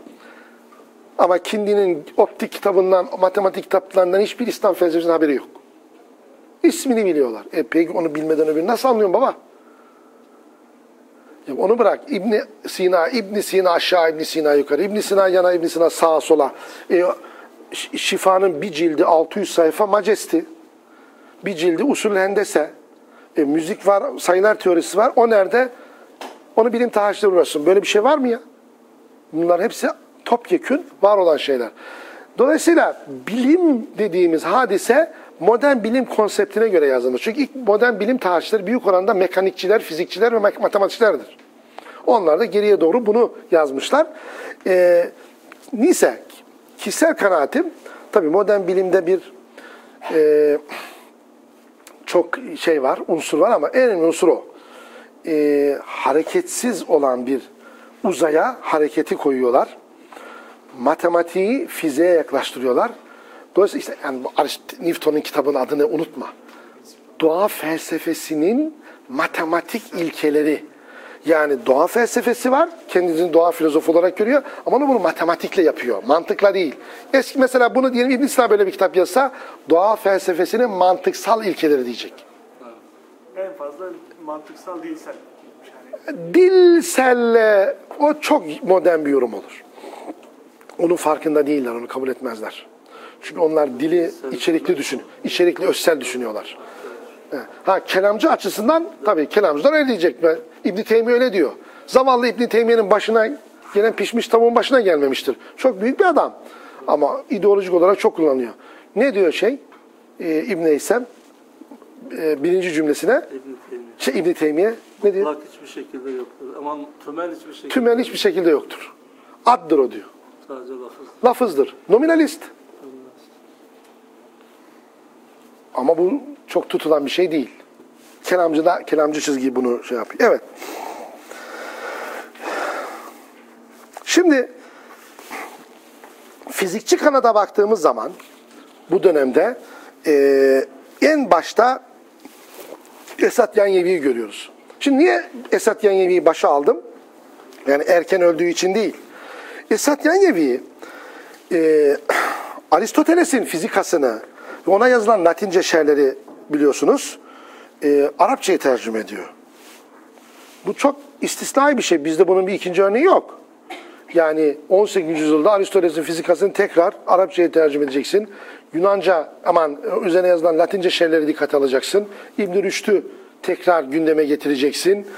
Ama Kindi'nin optik kitabından, matematik kitaplarından hiçbir İslam felsefesinin haberi yok. İsmini biliyorlar. E peki onu bilmeden öbürünü nasıl anlıyorsun baba? Ya onu bırak. İbn Sina, İbn Sina aşağı, İbn Sina yukarı. İbn Sina yana, İbn Sina sağa sola. E, Şifa'nın bir cildi altı yüz sayfa Majesti. Bir cildi Usul Hendese. E, müzik var, sayılar teorisi var. O nerede? Onu bilim tarihçileri uğraşsın. Böyle bir şey var mı ya? Bunlar hepsi topyekün var olan şeyler. Dolayısıyla bilim dediğimiz hadise modern bilim konseptine göre yazılmış. Çünkü ilk modern bilim tarihçileri büyük oranda mekanikçiler, fizikçiler ve matematikçilerdir. Onlar da geriye doğru bunu yazmışlar. Ee, neyse, kişisel kanaatim, tabii modern bilimde bir e, çok şey var, unsur var ama en önemli unsur o. Ee, hareketsiz olan bir uzaya hareketi koyuyorlar. matematiği fiziğe yaklaştırıyorlar. Dolayısıyla işte yani Arist- Newton'un kitabının adını unutma. Doğa felsefesinin matematik ilkeleri. Yani doğa felsefesi var. Kendisini doğa filozofu olarak görüyor. Ama onu bunu matematikle yapıyor. Mantıkla değil. Eski mesela bunu diyelim İbn Sina böyle bir kitap yazsa doğa felsefesinin mantıksal ilkeleri diyecek. En fazla mantıksal değilsen. Yani Dilselle o çok modern bir yorum olur. Onun farkında değiller, onu kabul etmezler. Çünkü onlar dili içerikli düşün, içerikli özsel düşünüyorlar. Ha kelamcı açısından tabii kelamcılar öyle diyecek. İbn Teymiye öyle diyor. Zavallı İbn Teymiye'nin başına gelen pişmiş tavuğun başına gelmemiştir. Çok büyük bir adam. Ama ideolojik olarak çok kullanıyor. Ne diyor şey? Ee, İbn Heysem e, birinci cümlesine İbn Teymiye. şey İbn Teymiye ne diyor? Mutlak hiçbir şekilde yoktur. Ama tümel hiçbir şekilde Tümel hiçbir şekilde yoktur. Addır o diyor. sadece lafız. Lafızdır. Nominalist. Ama bu çok tutulan bir şey değil. Kelamcı da kelamcı çizgi bunu şey yapıyor. Evet. Şimdi fizikçi kanada baktığımız zaman bu dönemde e, en başta Esat Yanyevi'yi görüyoruz. Şimdi niye Esat Yanyevi'yi başa aldım? Yani erken öldüğü için değil. Esat Yanyevi e, Aristoteles'in fizikasını ve ona yazılan Latince şerleri biliyorsunuz e, Arapçayı tercüme ediyor. Bu çok istisnai bir şey. Bizde bunun bir ikinci örneği yok. Yani on sekizinci yüzyılda Aristoteles'in fizikasını tekrar Arapçaya tercüme edeceksin. Yunanca, aman üzerine yazılan Latince şerleri dikkate alacaksın. İbn-i Rüşd'ü tekrar gündeme getireceksin.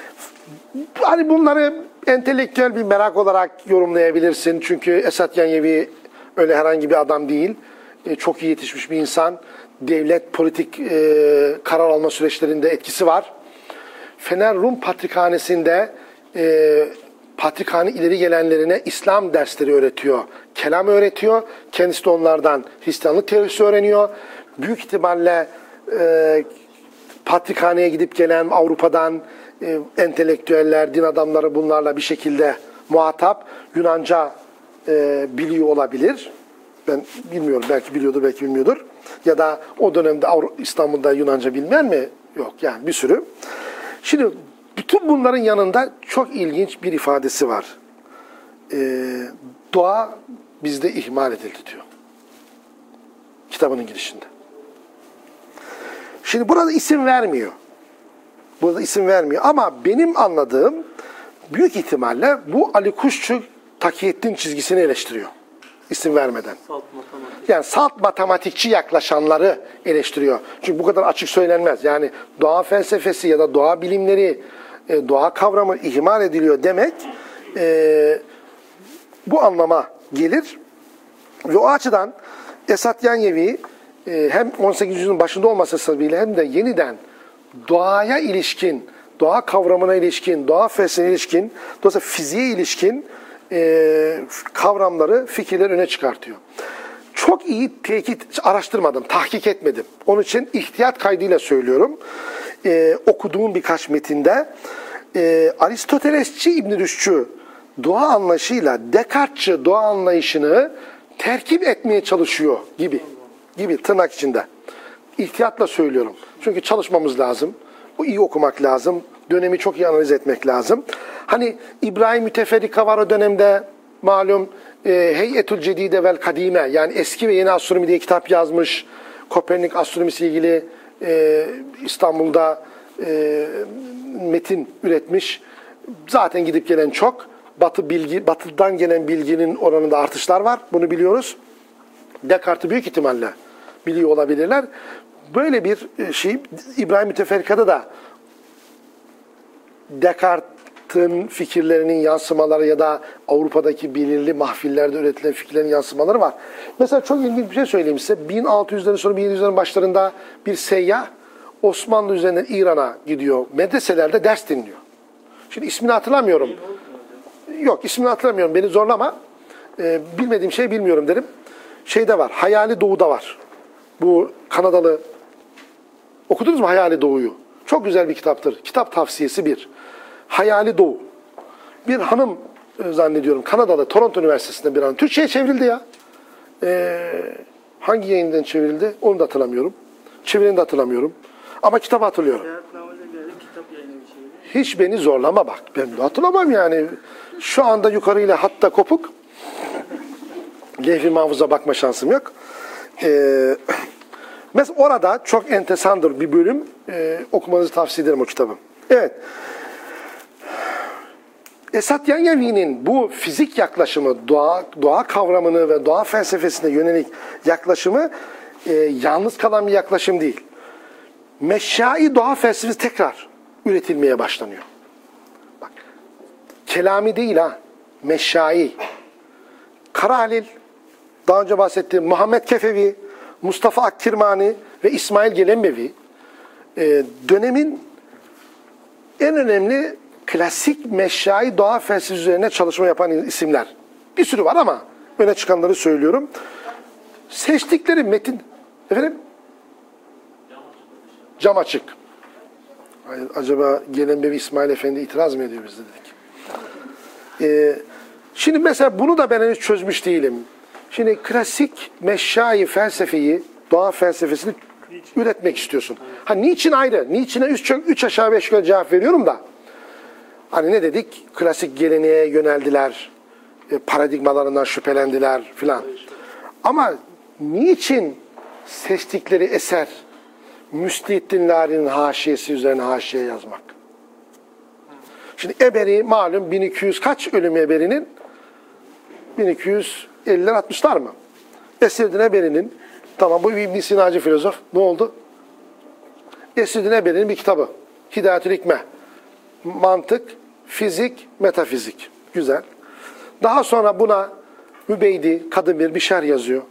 Hani bunları entelektüel bir merak olarak yorumlayabilirsin. Çünkü Esat Yanyevi öyle herhangi bir adam değil. E, çok iyi yetişmiş bir insan. Devlet, politik e, karar alma süreçlerinde etkisi var. Fener Rum Patrikhanesi'nde e, Patrikhane ileri gelenlerine İslam dersleri öğretiyor. Kelam öğretiyor. Kendisi de onlardan Hristiyanlık teorisi öğreniyor. Büyük ihtimalle e, Patrikhaneye gidip gelen Avrupa'dan e, entelektüeller, din adamları bunlarla bir şekilde muhatap. Yunanca e, biliyor olabilir. Ben bilmiyorum. Belki biliyordur, belki bilmiyordur. Ya da o dönemde İstanbul'da Yunanca bilmeyen mi? Yok yani bir sürü. Şimdi bütün bunların yanında çok ilginç bir ifadesi var. Ee, doğa bizde ihmal edildi diyor. Kitabının girişinde. Şimdi burada isim vermiyor. Burada isim vermiyor. Ama benim anladığım büyük ihtimalle bu Ali Kuşçu Takiyettin çizgisini eleştiriyor. İsim vermeden. Salt matematik. Yani salt matematikçi yaklaşanları eleştiriyor. Çünkü bu kadar açık söylenmez. Yani doğa felsefesi ya da doğa bilimleri, doğa kavramı ihmal ediliyor demek e, bu anlama gelir. Ve o açıdan Esat Yanyevi e, hem on sekizinci yüzyılın başında olması sebebiyle hem de yeniden doğaya ilişkin, doğa kavramına ilişkin, doğa felsefesine ilişkin, dolayısıyla fiziğe ilişkin e, kavramları, fikirleri öne çıkartıyor. Çok iyi tekit araştırmadım, tahkik etmedim. Onun için ihtiyat kaydıyla söylüyorum. Ee, okuduğum birkaç metinde e, Aristotelesçi İbn-i Rüşd'çü doğa anlayışıyla Descartes'çi doğa anlayışını terkip etmeye çalışıyor gibi. Gibi tırnak içinde. İhtiyatla söylüyorum. Çünkü çalışmamız lazım. Bu iyi okumak lazım. Dönemi çok iyi analiz etmek lazım. Hani İbrahim Müteferrika var o dönemde malum e, Heyetül Cedide vel Kadime yani eski ve yeni astronomi diye kitap yazmış. Kopernik astronomisi ilgili e, İstanbul'da e, metin üretmiş. Zaten gidip gelen çok. Batı bilgi, batıdan gelen bilginin oranında artışlar var. Bunu biliyoruz. Descartes'i büyük ihtimalle biliyor olabilirler. Böyle bir şey İbrahim Müteferrika'da da Descartes'in fikirlerinin yansımaları ya da Avrupa'daki belirli mahfillerde üretilen fikirlerin yansımaları var. Mesela çok ilginç bir şey söyleyeyim size. bin altı yüzlerin sonu bin yedi yüzlerin başlarında bir seyyah Osmanlı üzerinden İran'a gidiyor. Medreselerde ders dinliyor. Şimdi ismini hatırlamıyorum. Yok ismini hatırlamıyorum. Beni zorlama. Ee, bilmediğim şey bilmiyorum derim. Şeyde var. Hayali Doğu'da var. Bu Kanadalı. Okudunuz mu Hayali Doğu'yu? Çok güzel bir kitaptır. Kitap tavsiyesi bir. Hayali Doğu. Bir hanım e, zannediyorum. Kanadalı Toronto Üniversitesi'nde bir an. Türkçe'ye çevrildi ya. E, hangi yayından çevrildi? Onu da hatırlamıyorum. Çevireni de hatırlamıyorum. Ama kitabı hatırlıyorum. Seyahatnamede gelip kitap yayını bir şeydi. Hiç beni zorlama bak. Ben de hatırlamam yani. Şu anda yukarıyla hatta kopuk. Levh-i Mahfuz'a bakma şansım yok. Ee, mesela orada çok enteresandır bir bölüm. Ee, okumanızı tavsiye ederim o kitabı. Evet. Esat Yanyevi'nin bu fizik yaklaşımı, doğa, doğa kavramını ve doğa felsefesine yönelik yaklaşımı e, yalnız kalan bir yaklaşım değil. Meşşai doğa felsefesi tekrar üretilmeye başlanıyor. Bak, kelami değil ha, meşşai. Kara Halil, daha önce bahsettiğim Muhammed Kefevi, Mustafa Akkirmani ve İsmail Gelenbevi e, dönemin en önemli klasik meşşai doğa felsefesi üzerine çalışma yapan isimler. Bir sürü var ama öne çıkanları söylüyorum. Seçtikleri metin, efendim? Cam açık. Acaba Gelenbevi İsmail Efendi itiraz mı ediyor bize dedik. Ee, şimdi mesela bunu da ben henüz çözmüş değilim. Şimdi klasik meşşai felsefeyi, doğa felsefesini üretmek istiyorsun. Ha niçin ayrı? Niçine üç, üç aşağı beş yukarı cevap veriyorum da. Hani ne dedik? Klasik geleneğe yöneldiler, paradigmalarından şüphelendiler filan. Ama niçin seçtikleri eser Müstihittin Lari'nin haşiyesi üzerine haşiye yazmak? Şimdi Eberi malum bin iki yüz kaç ölüm Eberi'nin? bin iki yüz elliler altmışlar mı? Esirdin Eberi'nin, tamam bu İbn Sinacı filozof, ne oldu? Esirdin Eberi'nin bir kitabı. Hidayetül Hikme. Mantık, fizik, metafizik. Güzel. Daha sonra buna Mübeydi, Kadımir bir şerh yazıyor.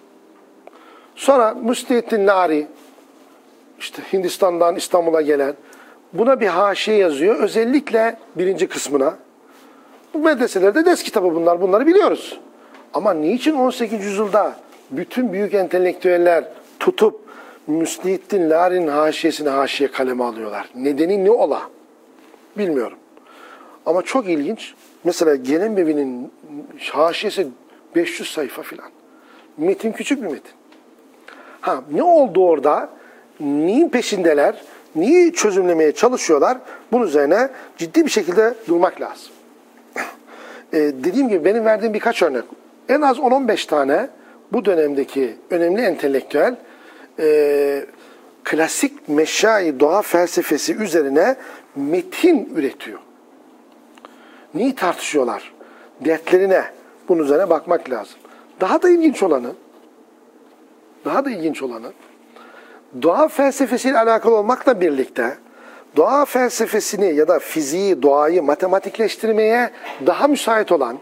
Sonra Müstihittin Lari, işte Hindistan'dan İstanbul'a gelen, buna bir haşiye yazıyor. Özellikle birinci kısmına. Bu medreselerde ders kitabı bunlar. Bunları biliyoruz. Ama niçin on sekizinci yüzyılda bütün büyük entelektüeller tutup Müstihittin Lari'nin haşiyesini haşiye kaleme alıyorlar? Nedeni ne ola? Bilmiyorum. Ama çok ilginç. Mesela Gelenbevi'nin haşiyesi beş yüz sayfa filan. Metin küçük bir metin. Ha ne oldu orada? Neyin peşindeler? Neyi çözümlemeye çalışıyorlar? Bunun üzerine ciddi bir şekilde durmak lazım. Ee, dediğim gibi benim verdiğim birkaç örnek. En az on on beş tane bu dönemdeki önemli entelektüel e, klasik meşşai doğa felsefesi üzerine metin üretiyor. Neyi tartışıyorlar? Dertlerine. Bunun üzerine bakmak lazım. Daha da ilginç olanı, daha da ilginç olanı, doğa felsefesiyle alakalı olmakla birlikte doğa felsefesini ya da fiziği, doğayı matematikleştirmeye daha müsait olan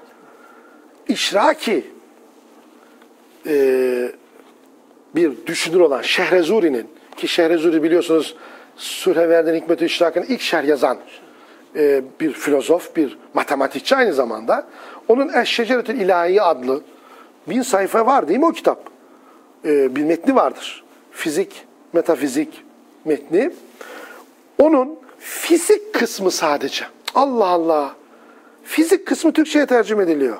işraki e, bir düşünür olan Şehrezuri'nin, ki Şehrezuri biliyorsunuz Sürheverden Hikmet-i İşrak'ın ilk şerh yazan e, bir filozof, bir matematikçi aynı zamanda. Onun Eş-Şeceretül İlahiye adlı bin sayfa var değil mi o kitap? E, bir metni vardır. Fizik, metafizik metni. Onun fizik kısmı sadece. Allah Allah. Fizik kısmı Türkçe'ye tercüme ediliyor.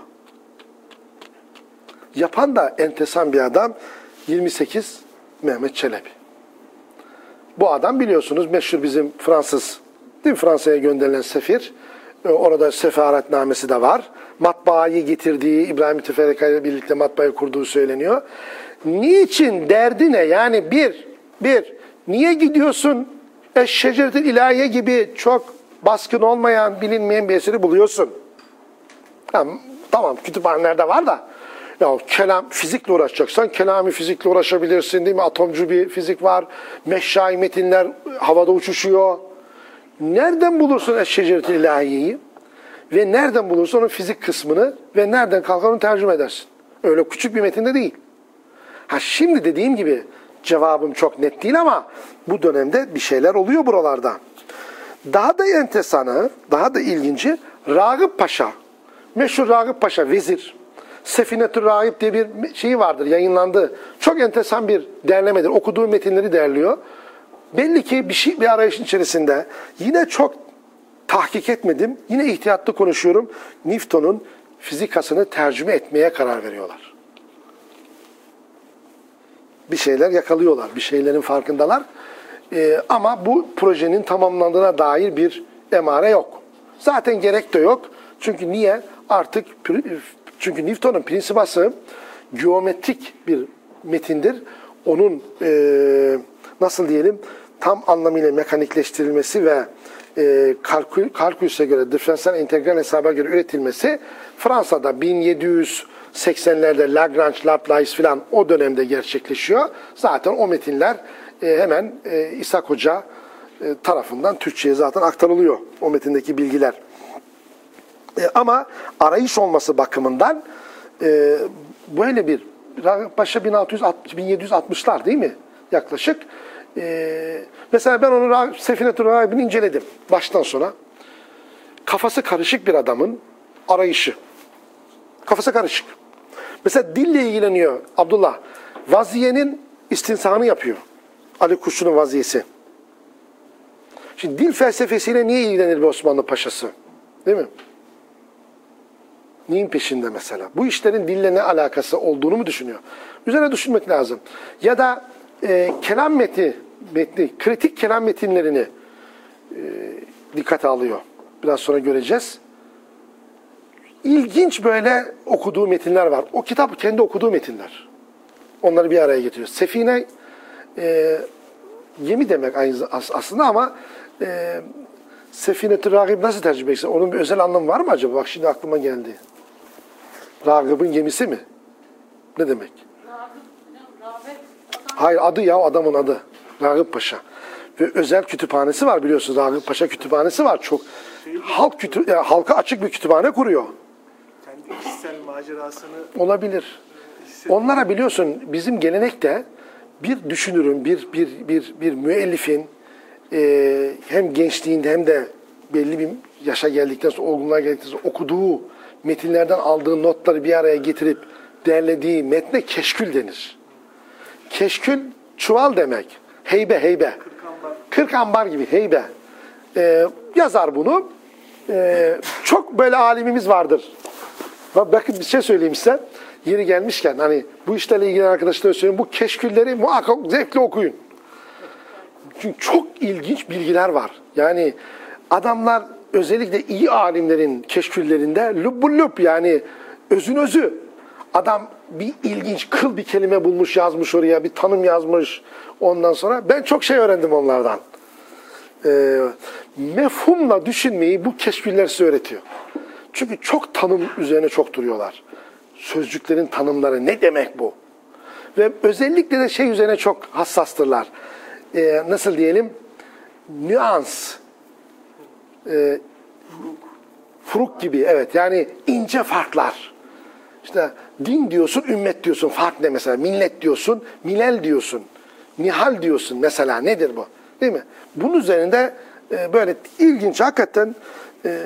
Yapan da enteresan bir adam. yirmi sekiz Mehmet Çelebi. Bu adam biliyorsunuz meşhur bizim Fransız, değil mi? Fransa'ya gönderilen sefir. Orada sefaretnamesi de var. Matbaayı getirdiği, İbrahim Müteferrika ile birlikte matbaayı kurduğu söyleniyor. Niçin? Derdi ne? Yani bir, bir, niye gidiyorsun Eş-Şeceretül İlahiye gibi çok baskın olmayan, bilinmeyen bir eseri buluyorsun? Tamam, tamam kütüphanelerde var da, ya kelam, fizikle uğraşacaksan kelami fizikle uğraşabilirsin değil mi? Atomcu bir fizik var, meşşai metinler havada uçuşuyor. Nereden bulursun Eş-Şeceretül İlahiye'yi? Ve nereden bulursun onun fizik kısmını ve nereden kalkar onu tercüme edersin? Öyle küçük bir metinde değil. Ha şimdi dediğim gibi cevabım çok net değil ama bu dönemde bir şeyler oluyor buralarda. Daha da enteresanı, daha da ilginci Ragıp Paşa. Meşhur Ragıp Paşa vezir. Sefinetü Rahip diye bir şeyi vardır, yayınlandı. Çok enteresan bir derlemedir. Okuduğu metinleri derliyor. Belli ki bir şey, bir arayışın içerisinde yine çok tahkik etmedim. Yine ihtiyatlı konuşuyorum. Newton'un fizikasını tercüme etmeye karar veriyorlar. Bir şeyler yakalıyorlar. Bir şeylerin farkındalar. Ee, ama bu projenin tamamlandığına dair bir emare yok. Zaten gerek de yok. Çünkü niye? Artık çünkü Newton'un prensipası geometrik bir metindir. Onun e, nasıl diyelim tam anlamıyla mekanikleştirilmesi ve e, kalkül, kalkülüse göre, diferansiyel integral hesaba göre üretilmesi Fransa'da bin yedi yüz seksenlerde Lagrange, Laplace filan o dönemde gerçekleşiyor. Zaten o metinler e, hemen e, İshak Hoca e, tarafından Türkçe'ye zaten aktarılıyor o metindeki bilgiler. E, ama arayış olması bakımından e, böyle bir Ragıp Paşa bin altı yüz bin yedi yüz altmışlar değil mi? Yaklaşık. E, mesela ben onu Sefinetül Rahib'ini inceledim baştan sona. Kafası karışık bir adamın arayışı. Kafası karışık. Mesela dille ilgileniyor Abdullah. Vaziyenin istinsahını yapıyor. Ali Kuşçu'nun vaziyesi. Şimdi dil felsefesiyle niye ilgilenir bir Osmanlı paşası? Değil mi? Neyin peşinde mesela? Bu işlerin dille ne alakası olduğunu mu düşünüyor? Üzerine düşünmek lazım. Ya da e, kelam metni, metni, kritik kelam metinlerini e, dikkate alıyor. Biraz sonra göreceğiz. İlginç böyle okuduğu metinler var. O kitap kendi okuduğu metinler. Onları bir araya getiriyor. Sefine e, gemi demek aslında ama e, Sefinetü Ragib nasıl tercüme etsin? Onun bir özel anlamı var mı acaba? Bak şimdi aklıma geldi. Ragıp'ın gemisi mi? Ne demek? Hayır adı ya adamın adı. Ragıp Paşa. Ve özel kütüphanesi var biliyorsunuz. Ragıp Paşa kütüphanesi var. Çok halk kütü yani halka açık bir kütüphane kuruyor. Kendi kişisel macerasını olabilir. Onlara biliyorsun bizim gelenekte bir düşünürün, bir bir bir bir müellifin e, hem gençliğinde hem de belli bir yaşa geldikten sonra, olgunluğa geldikten sonra okuduğu metinlerden aldığı notları bir araya getirip derlediği metne keşkül denir. Keşkül çuval demek. Heybe, heybe. kırk ambar, kırk ambar gibi heybe. Ee, yazar bunu. Ee, çok böyle alimimiz vardır. Bakın bir şey söyleyeyim size. Yeri gelmişken hani bu işlerle ilgili arkadaşlara söyleyeyim. Bu keşkülleri muhakkak zevkle okuyun. Çünkü çok ilginç bilgiler var. Yani adamlar özellikle iyi alimlerin keşküllerinde lubbul lub yani özün özü. Adam bir ilginç kıl bir kelime bulmuş yazmış oraya bir tanım yazmış. Ondan sonra ben çok şey öğrendim onlardan. Ee, mefhumla düşünmeyi bu keşküller size öğretiyor. Çünkü çok tanım üzerine çok duruyorlar. Sözcüklerin tanımları ne demek bu? Ve özellikle de şey üzerine çok hassastırlar. Ee, nasıl diyelim? Nüans. Ee, furuk gibi evet yani ince farklar. İşte din diyorsun, ümmet diyorsun. Fark ne mesela? Millet diyorsun, milel diyorsun. Nihal diyorsun mesela. Nedir bu? Değil mi? Bunun üzerinde e, böyle ilginç hakikaten e,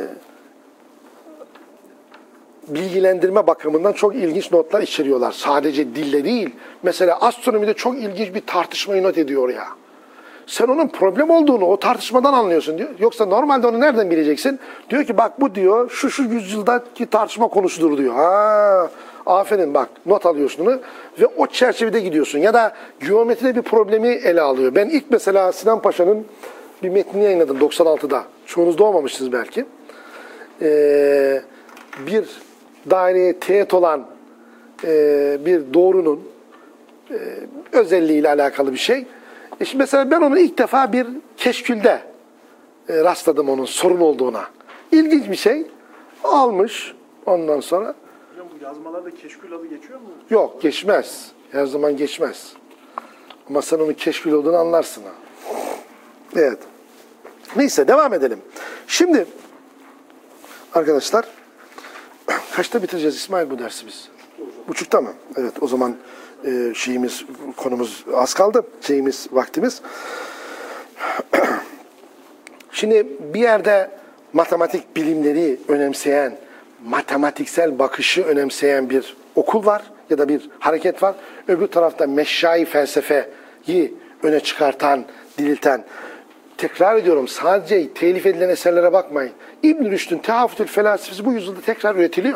bilgilendirme bakımından çok ilginç notlar içeriyorlar. Sadece dille değil. Mesela astronomide çok ilginç bir tartışmayı not ediyor ya. Sen onun problem olduğunu o tartışmadan anlıyorsun diyor. Yoksa normalde onu nereden bileceksin? Diyor ki bak bu diyor şu şu yüzyıldaki tartışma konusudur diyor. Ha, aferin bak not alıyorsun onu ve o çerçevede gidiyorsun. Ya da geometride bir problemi ele alıyor. Ben ilk mesela Sinan Paşa'nın bir metnini yayınladım doksan altıda. Çoğunuz doğmamışsınız belki. Ee, bir daireye teğet olan e, bir doğrunun e, özelliğiyle alakalı bir şey. E şimdi mesela ben onu ilk defa bir keşkülde e, rastladım onun sorun olduğuna. İlginç bir şey. Almış ondan sonra. Hocam bu yazmalarda keşkül adı geçiyor mu? Yok geçmez. Her zaman geçmez. Ama sen onun keşkül olduğunu anlarsın. Ha. Evet. Neyse devam edelim. Şimdi arkadaşlar kaçta bitireceğiz İsmail bu dersi biz? Buçukta mı? Evet o zaman e, şeyimiz konumuz az kaldı. Şeyimiz vaktimiz. Şimdi bir yerde matematik bilimleri önemseyen, matematiksel bakışı önemseyen bir okul var ya da bir hareket var. Öbür tarafta meşşai felsefeyi öne çıkartan, dirilten, tekrar ediyorum, sadece telif edilen eserlere bakmayın. İbn-i Rüşd'ün Tehafütül Felasifesi bu yüzyılda tekrar üretiliyor.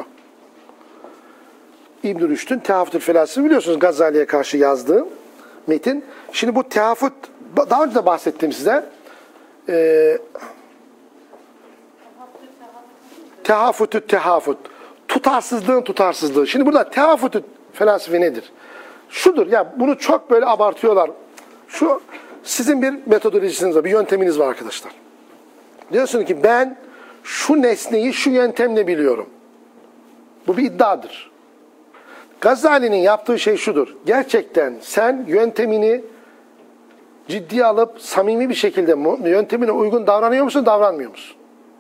İbn-i Rüşd'ün Tehafütül Felasifesi biliyorsunuz Gazali'ye karşı yazdığı metin. Şimdi bu tehafüt, daha önce de bahsettim size. Ee, Tehafütü tehafüt. Tutarsızlığın tutarsızlığı. Şimdi burada tehafütü felsefe nedir? Şudur ya, bunu çok böyle abartıyorlar. Şu sizin bir metodolojiniz var, bir yönteminiz var arkadaşlar. Diyorsun ki ben şu nesneyi şu yöntemle biliyorum. Bu bir iddiadır. Gazali'nin yaptığı şey şudur. Gerçekten sen yöntemini ciddiye alıp samimi bir şekilde yöntemine uygun davranıyor musun, davranmıyor musun?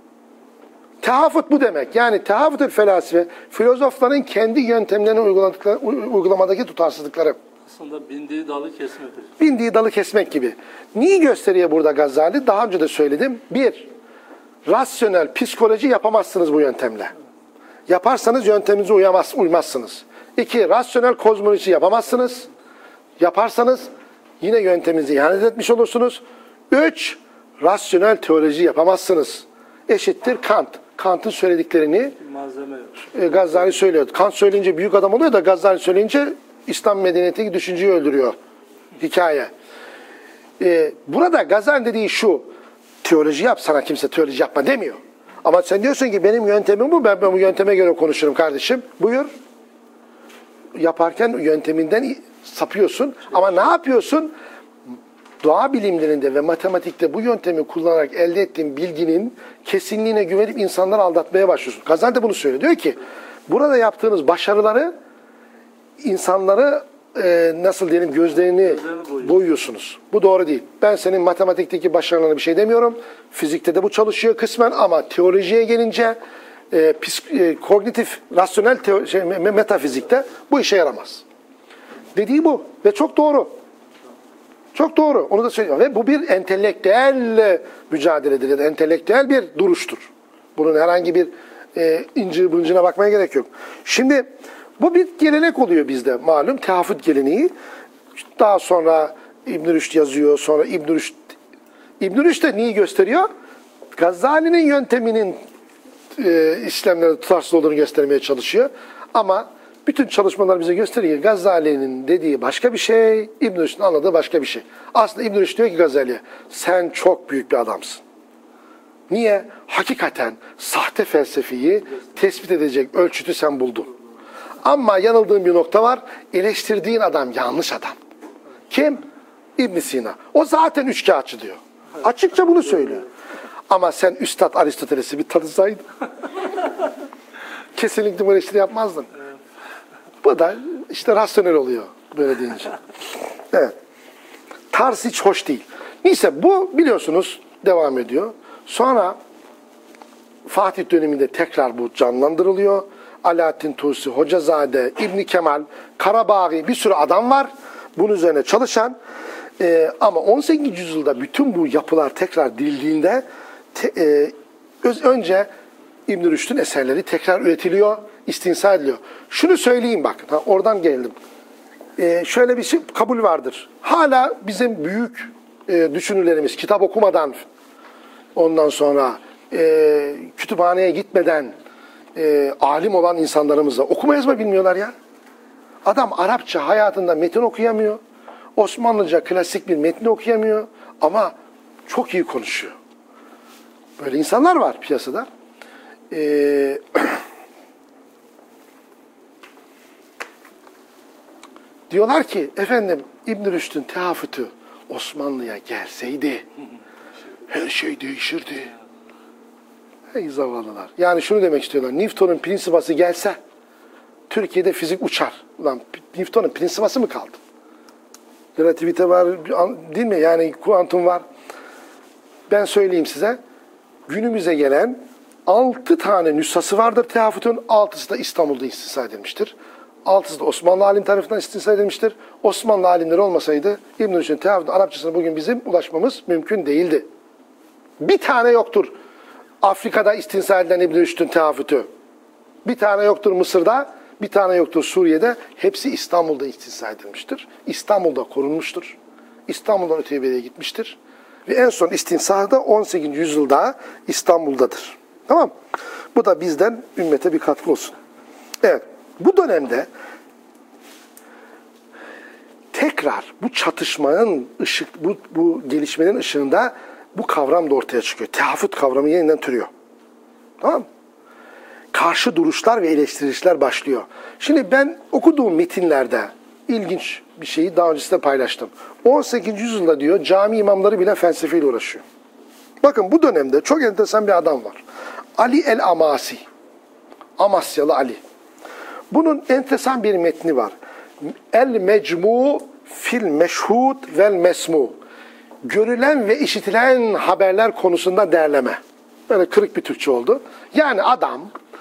Tehafüt bu demek. Yani tehafütül felsefe, filozofların kendi yöntemlerini uyguladıkları, uygulamadaki tutarsızlıkları. Aslında bindiği dalı kesmektir. Bindiği dalı kesmek gibi. Neyi gösteriyor burada Gazali? Daha önce de söyledim. Bir, rasyonel psikoloji yapamazsınız bu yöntemle. Yaparsanız yönteminize uyamaz, uymazsınız. İki, rasyonel kozmoloji yapamazsınız. Yaparsanız yine yönteminizi ihanet etmiş olursunuz. Üç, rasyonel teoloji yapamazsınız. Eşittir Kant. Kant'ın söylediklerini Malzeme e, Gazali söylüyor. Kant söyleyince büyük adam oluyor da Gazali söyleyince İslam medeniyetindeki düşünceyi öldürüyor. Hikaye. Ee, burada Gazali dediği şu, teoloji yap, sana kimse teoloji yapma demiyor. Ama sen diyorsun ki benim yöntemim bu, ben, ben bu yönteme göre konuşurum kardeşim. Buyur. Yaparken yönteminden sapıyorsun. Ama ne yapıyorsun? Doğa bilimlerinde ve matematikte bu yöntemi kullanarak elde ettiğin bilginin kesinliğine güvenip insanları aldatmaya başlıyorsun. Gazali de bunu söylüyor. Diyor ki, burada yaptığınız başarıları insanları e, nasıl diyelim gözlerini boyuyorsunuz. Bu doğru değil. Ben senin matematikteki başarılarına bir şey demiyorum. Fizikte de bu çalışıyor kısmen ama teolojiye gelince e, psik, e, kognitif, rasyonel teo, şey, metafizikte bu işe yaramaz. Dediği bu ve çok doğru. Çok doğru. Onu da söylüyor. Ve bu bir entelektüel mücadeledir ya da entelektüel bir duruştur. Bunun herhangi bir e, incir bıncına bakmaya gerek yok. Şimdi bu bir gelenek oluyor bizde malum. Tehafüt geleneği. Daha sonra İbn-i Rüşd yazıyor. Sonra İbn-i Rüşd İbn-i Rüşd de neyi gösteriyor? Gazali'nin yönteminin e, işlemlerde tutarsız olduğunu göstermeye çalışıyor. Ama bütün çalışmalar bize gösteriyor. Gazali'nin dediği başka bir şey, İbn-i Rüşd'ün anladığı başka bir şey. Aslında İbn-i Rüşd diyor ki Gazali'ye, sen çok büyük bir adamsın. Niye? Hakikaten sahte felsefeyi tespit edecek ölçütü sen buldun. Ama yanıldığın bir nokta var. Eleştirdiğin adam yanlış adam. Kim? İbn Sina. O zaten üçkağıtçı diyor. Açıkça bunu söylüyor. Ama sen Üstad Aristoteles'i bir tanısaydın kesinlikle bu eleştiri yapmazdın. Bu da işte rasyonel oluyor böyle deyince. Evet. Tarz hiç hoş değil. Neyse bu biliyorsunuz devam ediyor. Sonra Fatih döneminde tekrar bu canlandırılıyor. Alaaddin Tusi, Hocazade, İbni Kemal, Karabaği bir sürü adam var. Bunun üzerine çalışan. Ee, ama on sekizinci yüzyılda bütün bu yapılar tekrar dirildiğinde te, e, öz, önce İbn-i Rüşd'ün eserleri tekrar üretiliyor, istinsa ediliyor. Şunu söyleyeyim bak, ha, oradan geldim. Ee, şöyle bir şey kabul vardır. Hala bizim büyük e, düşünürlerimiz kitap okumadan, ondan sonra e, kütüphaneye gitmeden e, alim olan insanlarımız da okuma yazma bilmiyorlar ya. Adam Arapça hayatında metin okuyamıyor. Osmanlıca klasik bir metni okuyamıyor. Ama çok iyi konuşuyor. Böyle insanlar var piyasada. Ee, diyorlar ki efendim İbn-i Rüşd'ün tehafütü Osmanlı'ya gelseydi her şey değişirdi. Ey zavallılar. Yani şunu demek istiyorlar. Newton'un prensipası gelse Türkiye'de fizik uçar. Ulan Newton'un prensipası mı kaldı? Relativite var değil mi? Yani kuantum var. Ben söyleyeyim size. Günümüze gelen altı tane nüshası vardır tehafütün. altısı da İstanbul'da istinsa edilmiştir. altısı da Osmanlı alim tarafından istinsa edilmiştir. Osmanlı alimleri olmasaydı İbn-i Rüşd'ün tehafütün Arapçasına bugün bizim ulaşmamız mümkün değildi. Bir tane yoktur Afrika'da istinsa edilen İbn-i Rüşd'ün tehafütü. Bir tane yoktur Mısır'da, bir tane yoktur Suriye'de. Hepsi İstanbul'da istinsa edilmiştir. İstanbul'da korunmuştur. İstanbul'dan öteye bir yere gitmiştir. Ve en son istinsahı da on sekizinci yüzyılda İstanbul'dadır. Tamam. Bu da bizden ümmete bir katkı olsun. Evet. Bu dönemde tekrar bu çatışmanın ışık, bu, bu gelişmenin ışığında bu kavram da ortaya çıkıyor. Tehafüt kavramı yeniden türüyor. Tamam mı? Karşı duruşlar ve eleştirişler başlıyor. Şimdi ben okuduğum metinlerde ilginç bir şeyi daha öncesinde paylaştım. on sekizinci yüzyılda diyor cami imamları bile felsefeyle uğraşıyor. Bakın bu dönemde çok enteresan bir adam var. Ali el-Amasi. Amasyalı Ali. Bunun enteresan bir metni var. El-Mecmu fil meşhud vel mesmu. Görülen ve işitilen haberler konusunda derleme. Böyle kırık bir Türkçe oldu. Yani adam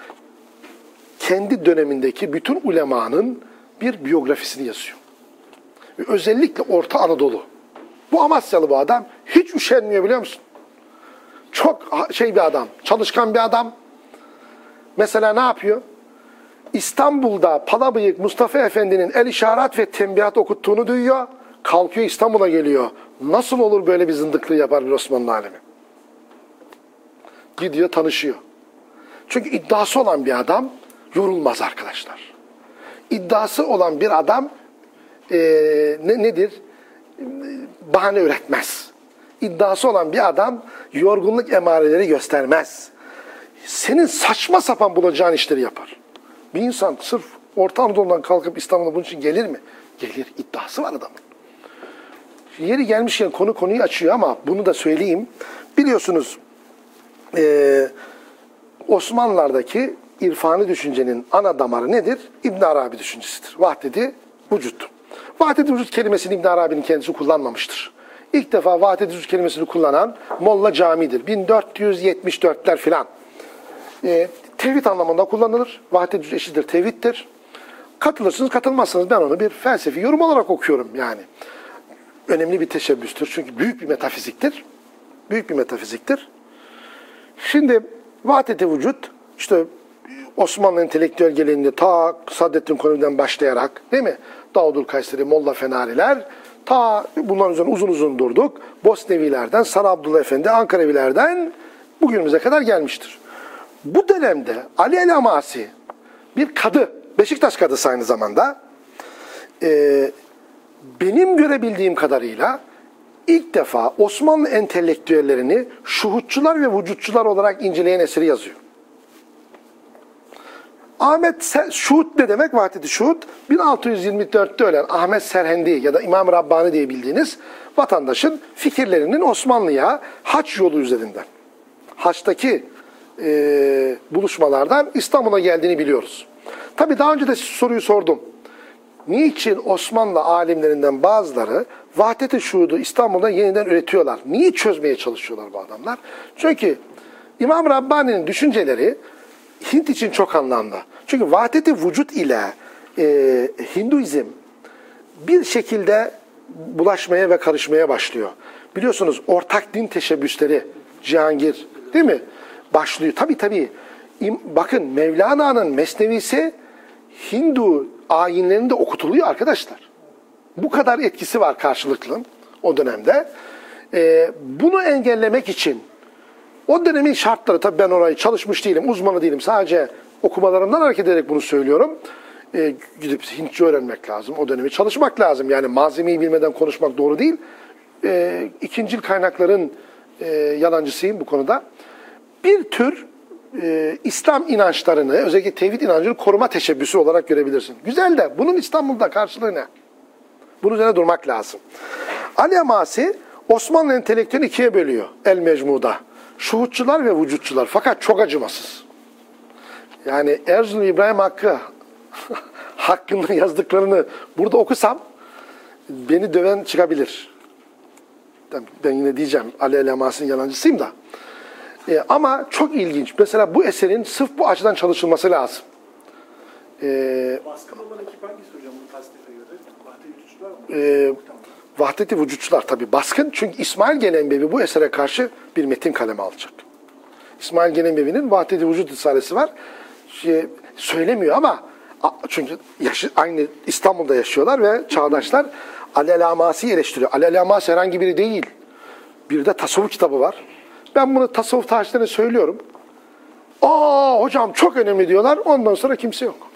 kendi dönemindeki bütün ulemanın bir biyografisini yazıyor. Ve özellikle Orta Anadolu. Bu Amasyalı bu adam hiç üşenmiyor biliyor musun? Çok şey bir adam, çalışkan bir adam. Mesela ne yapıyor? İstanbul'da Palabıyık Mustafa Efendi'nin El İşaret ve Tembihat okuttuğunu duyuyor. Kalkıyor İstanbul'a geliyor. Nasıl olur böyle bir zındıklığı yapar bir Osmanlı alemi? Gidiyor tanışıyor. Çünkü iddiası olan bir adam yorulmaz arkadaşlar. İddiası olan bir adam e, ne, nedir? Bahane üretmez. İddiası olan bir adam yorgunluk emareleri göstermez. Senin saçma sapan bulacağın işleri yapar. Bir insan sırf Orta Anadolu'dan kalkıp İstanbul'a bunun için gelir mi? Gelir. İddiası var adamın. Yeri gelmişken konu konuyu açıyor ama bunu da söyleyeyim. Biliyorsunuz e, Osmanlılardaki irfani düşüncenin ana damarı nedir? İbn Arabi düşüncesidir. Vahdeti vücut. Vahdeti vücut kelimesini İbn Arabi'nin kendisi kullanmamıştır. İlk defa vahdeti vücut kelimesini kullanan Molla Cami'dir. bin dört yüz yetmiş dörtler filan. E, tevhid anlamında kullanılır. Vahdeti vücut eşittir tevhiddir. Katılırsınız, katılmazsınız. Ben onu bir felsefi yorum olarak okuyorum yani. Önemli bir teşebbüstür. Çünkü büyük bir metafiziktir. Büyük bir metafiziktir. Şimdi vahdeti vücut işte Osmanlı entelektüel geleneğinde ta Saadettin Konevi'den başlayarak değil mi? Davudul Kayseri, Molla Fenariler ta bunların üzerine uzun uzun durduk. Bosnevilerden, Sarı Abdullah Efendi, Ankarevilerden bugünümüze kadar gelmiştir. Bu dönemde Ali el-Amasi bir kadı, Beşiktaş kadısı aynı zamanda e, benim görebildiğim kadarıyla ilk defa Osmanlı entelektüellerini şuhutçular ve vücutçular olarak inceleyen eseri yazıyor. Ahmet Şuhut ne demek? Vahdeti Şuhut. bin altı yüz yirmi dörtte ölen Ahmet Serhendi ya da İmam Rabbani diye bildiğiniz vatandaşın fikirlerinin Osmanlı'ya haç yolu üzerinden, haçtaki e, buluşmalardan İstanbul'a geldiğini biliyoruz. Tabii daha önce de soruyu sordum. Niçin Osmanlı alimlerinden bazıları Vahdet-i Şuhud'u İstanbul'da yeniden üretiyorlar? Niye çözmeye çalışıyorlar bu adamlar? Çünkü İmam Rabbani'nin düşünceleri Hint için çok anlamlı. Çünkü Vahdet-i Vücut ile e, Hinduizm bir şekilde bulaşmaya ve karışmaya başlıyor. Biliyorsunuz ortak din teşebbüsleri Cihangir değil mi? Başlıyor. Tabii tabii. Bakın Mevlana'nın Mesnevisi Hindu ayinlerinde okutuluyor arkadaşlar. Bu kadar etkisi var karşılıklı o dönemde. Ee, bunu engellemek için o dönemin şartları, tabii ben orayı çalışmış değilim, uzmanı değilim. Sadece okumalarımdan hareket ederek bunu söylüyorum. Ee, gidip Hintçe öğrenmek lazım. O dönemi çalışmak lazım. Yani malzemeyi bilmeden konuşmak doğru değil. Ee, ikincil kaynakların e, yalancısıyım bu konuda. Bir tür e, İslam inançlarını, özellikle tevhid inancını koruma teşebbüsü olarak görebilirsin. Güzel de bunun İstanbul'da karşılığı ne? Bunun üzerine durmak lazım. Ali Amasi Osmanlı entelektüelini ikiye bölüyor El Mecmu'da. Şuhutçular ve vücutçular. Fakat çok acımasız. Yani Erzurum İbrahim Hakkı hakkında yazdıklarını burada okusam beni döven çıkabilir. Ben yine diyeceğim Ali El Amasi'nin yalancısıyım da. Ee, ama çok ilginç. Mesela bu eserin sırf bu açıdan çalışılması lazım. Ee, Baskın olan ekip hangisi hocam bu tasnife göre? Vahdet-i Vücutçular mı? E, Vahdet-i Vücutçular tabii baskın. Çünkü İsmail Gelenbevi bu esere karşı bir metin kaleme alacak. İsmail Gelenbevi'nin Vahdet-i Vücut Risalesi var. Şey, söylemiyor ama çünkü yaşı, aynı İstanbul'da yaşıyorlar ve çağdaşlar Ali el-Amasi'yi eleştiriyor. Ali el-Amasi herhangi biri değil. Bir de tasavvuf kitabı var. Ben bunu tasavvuf tarihçilerine söylüyorum. Aa hocam çok önemli diyorlar. Ondan sonra kimse yok.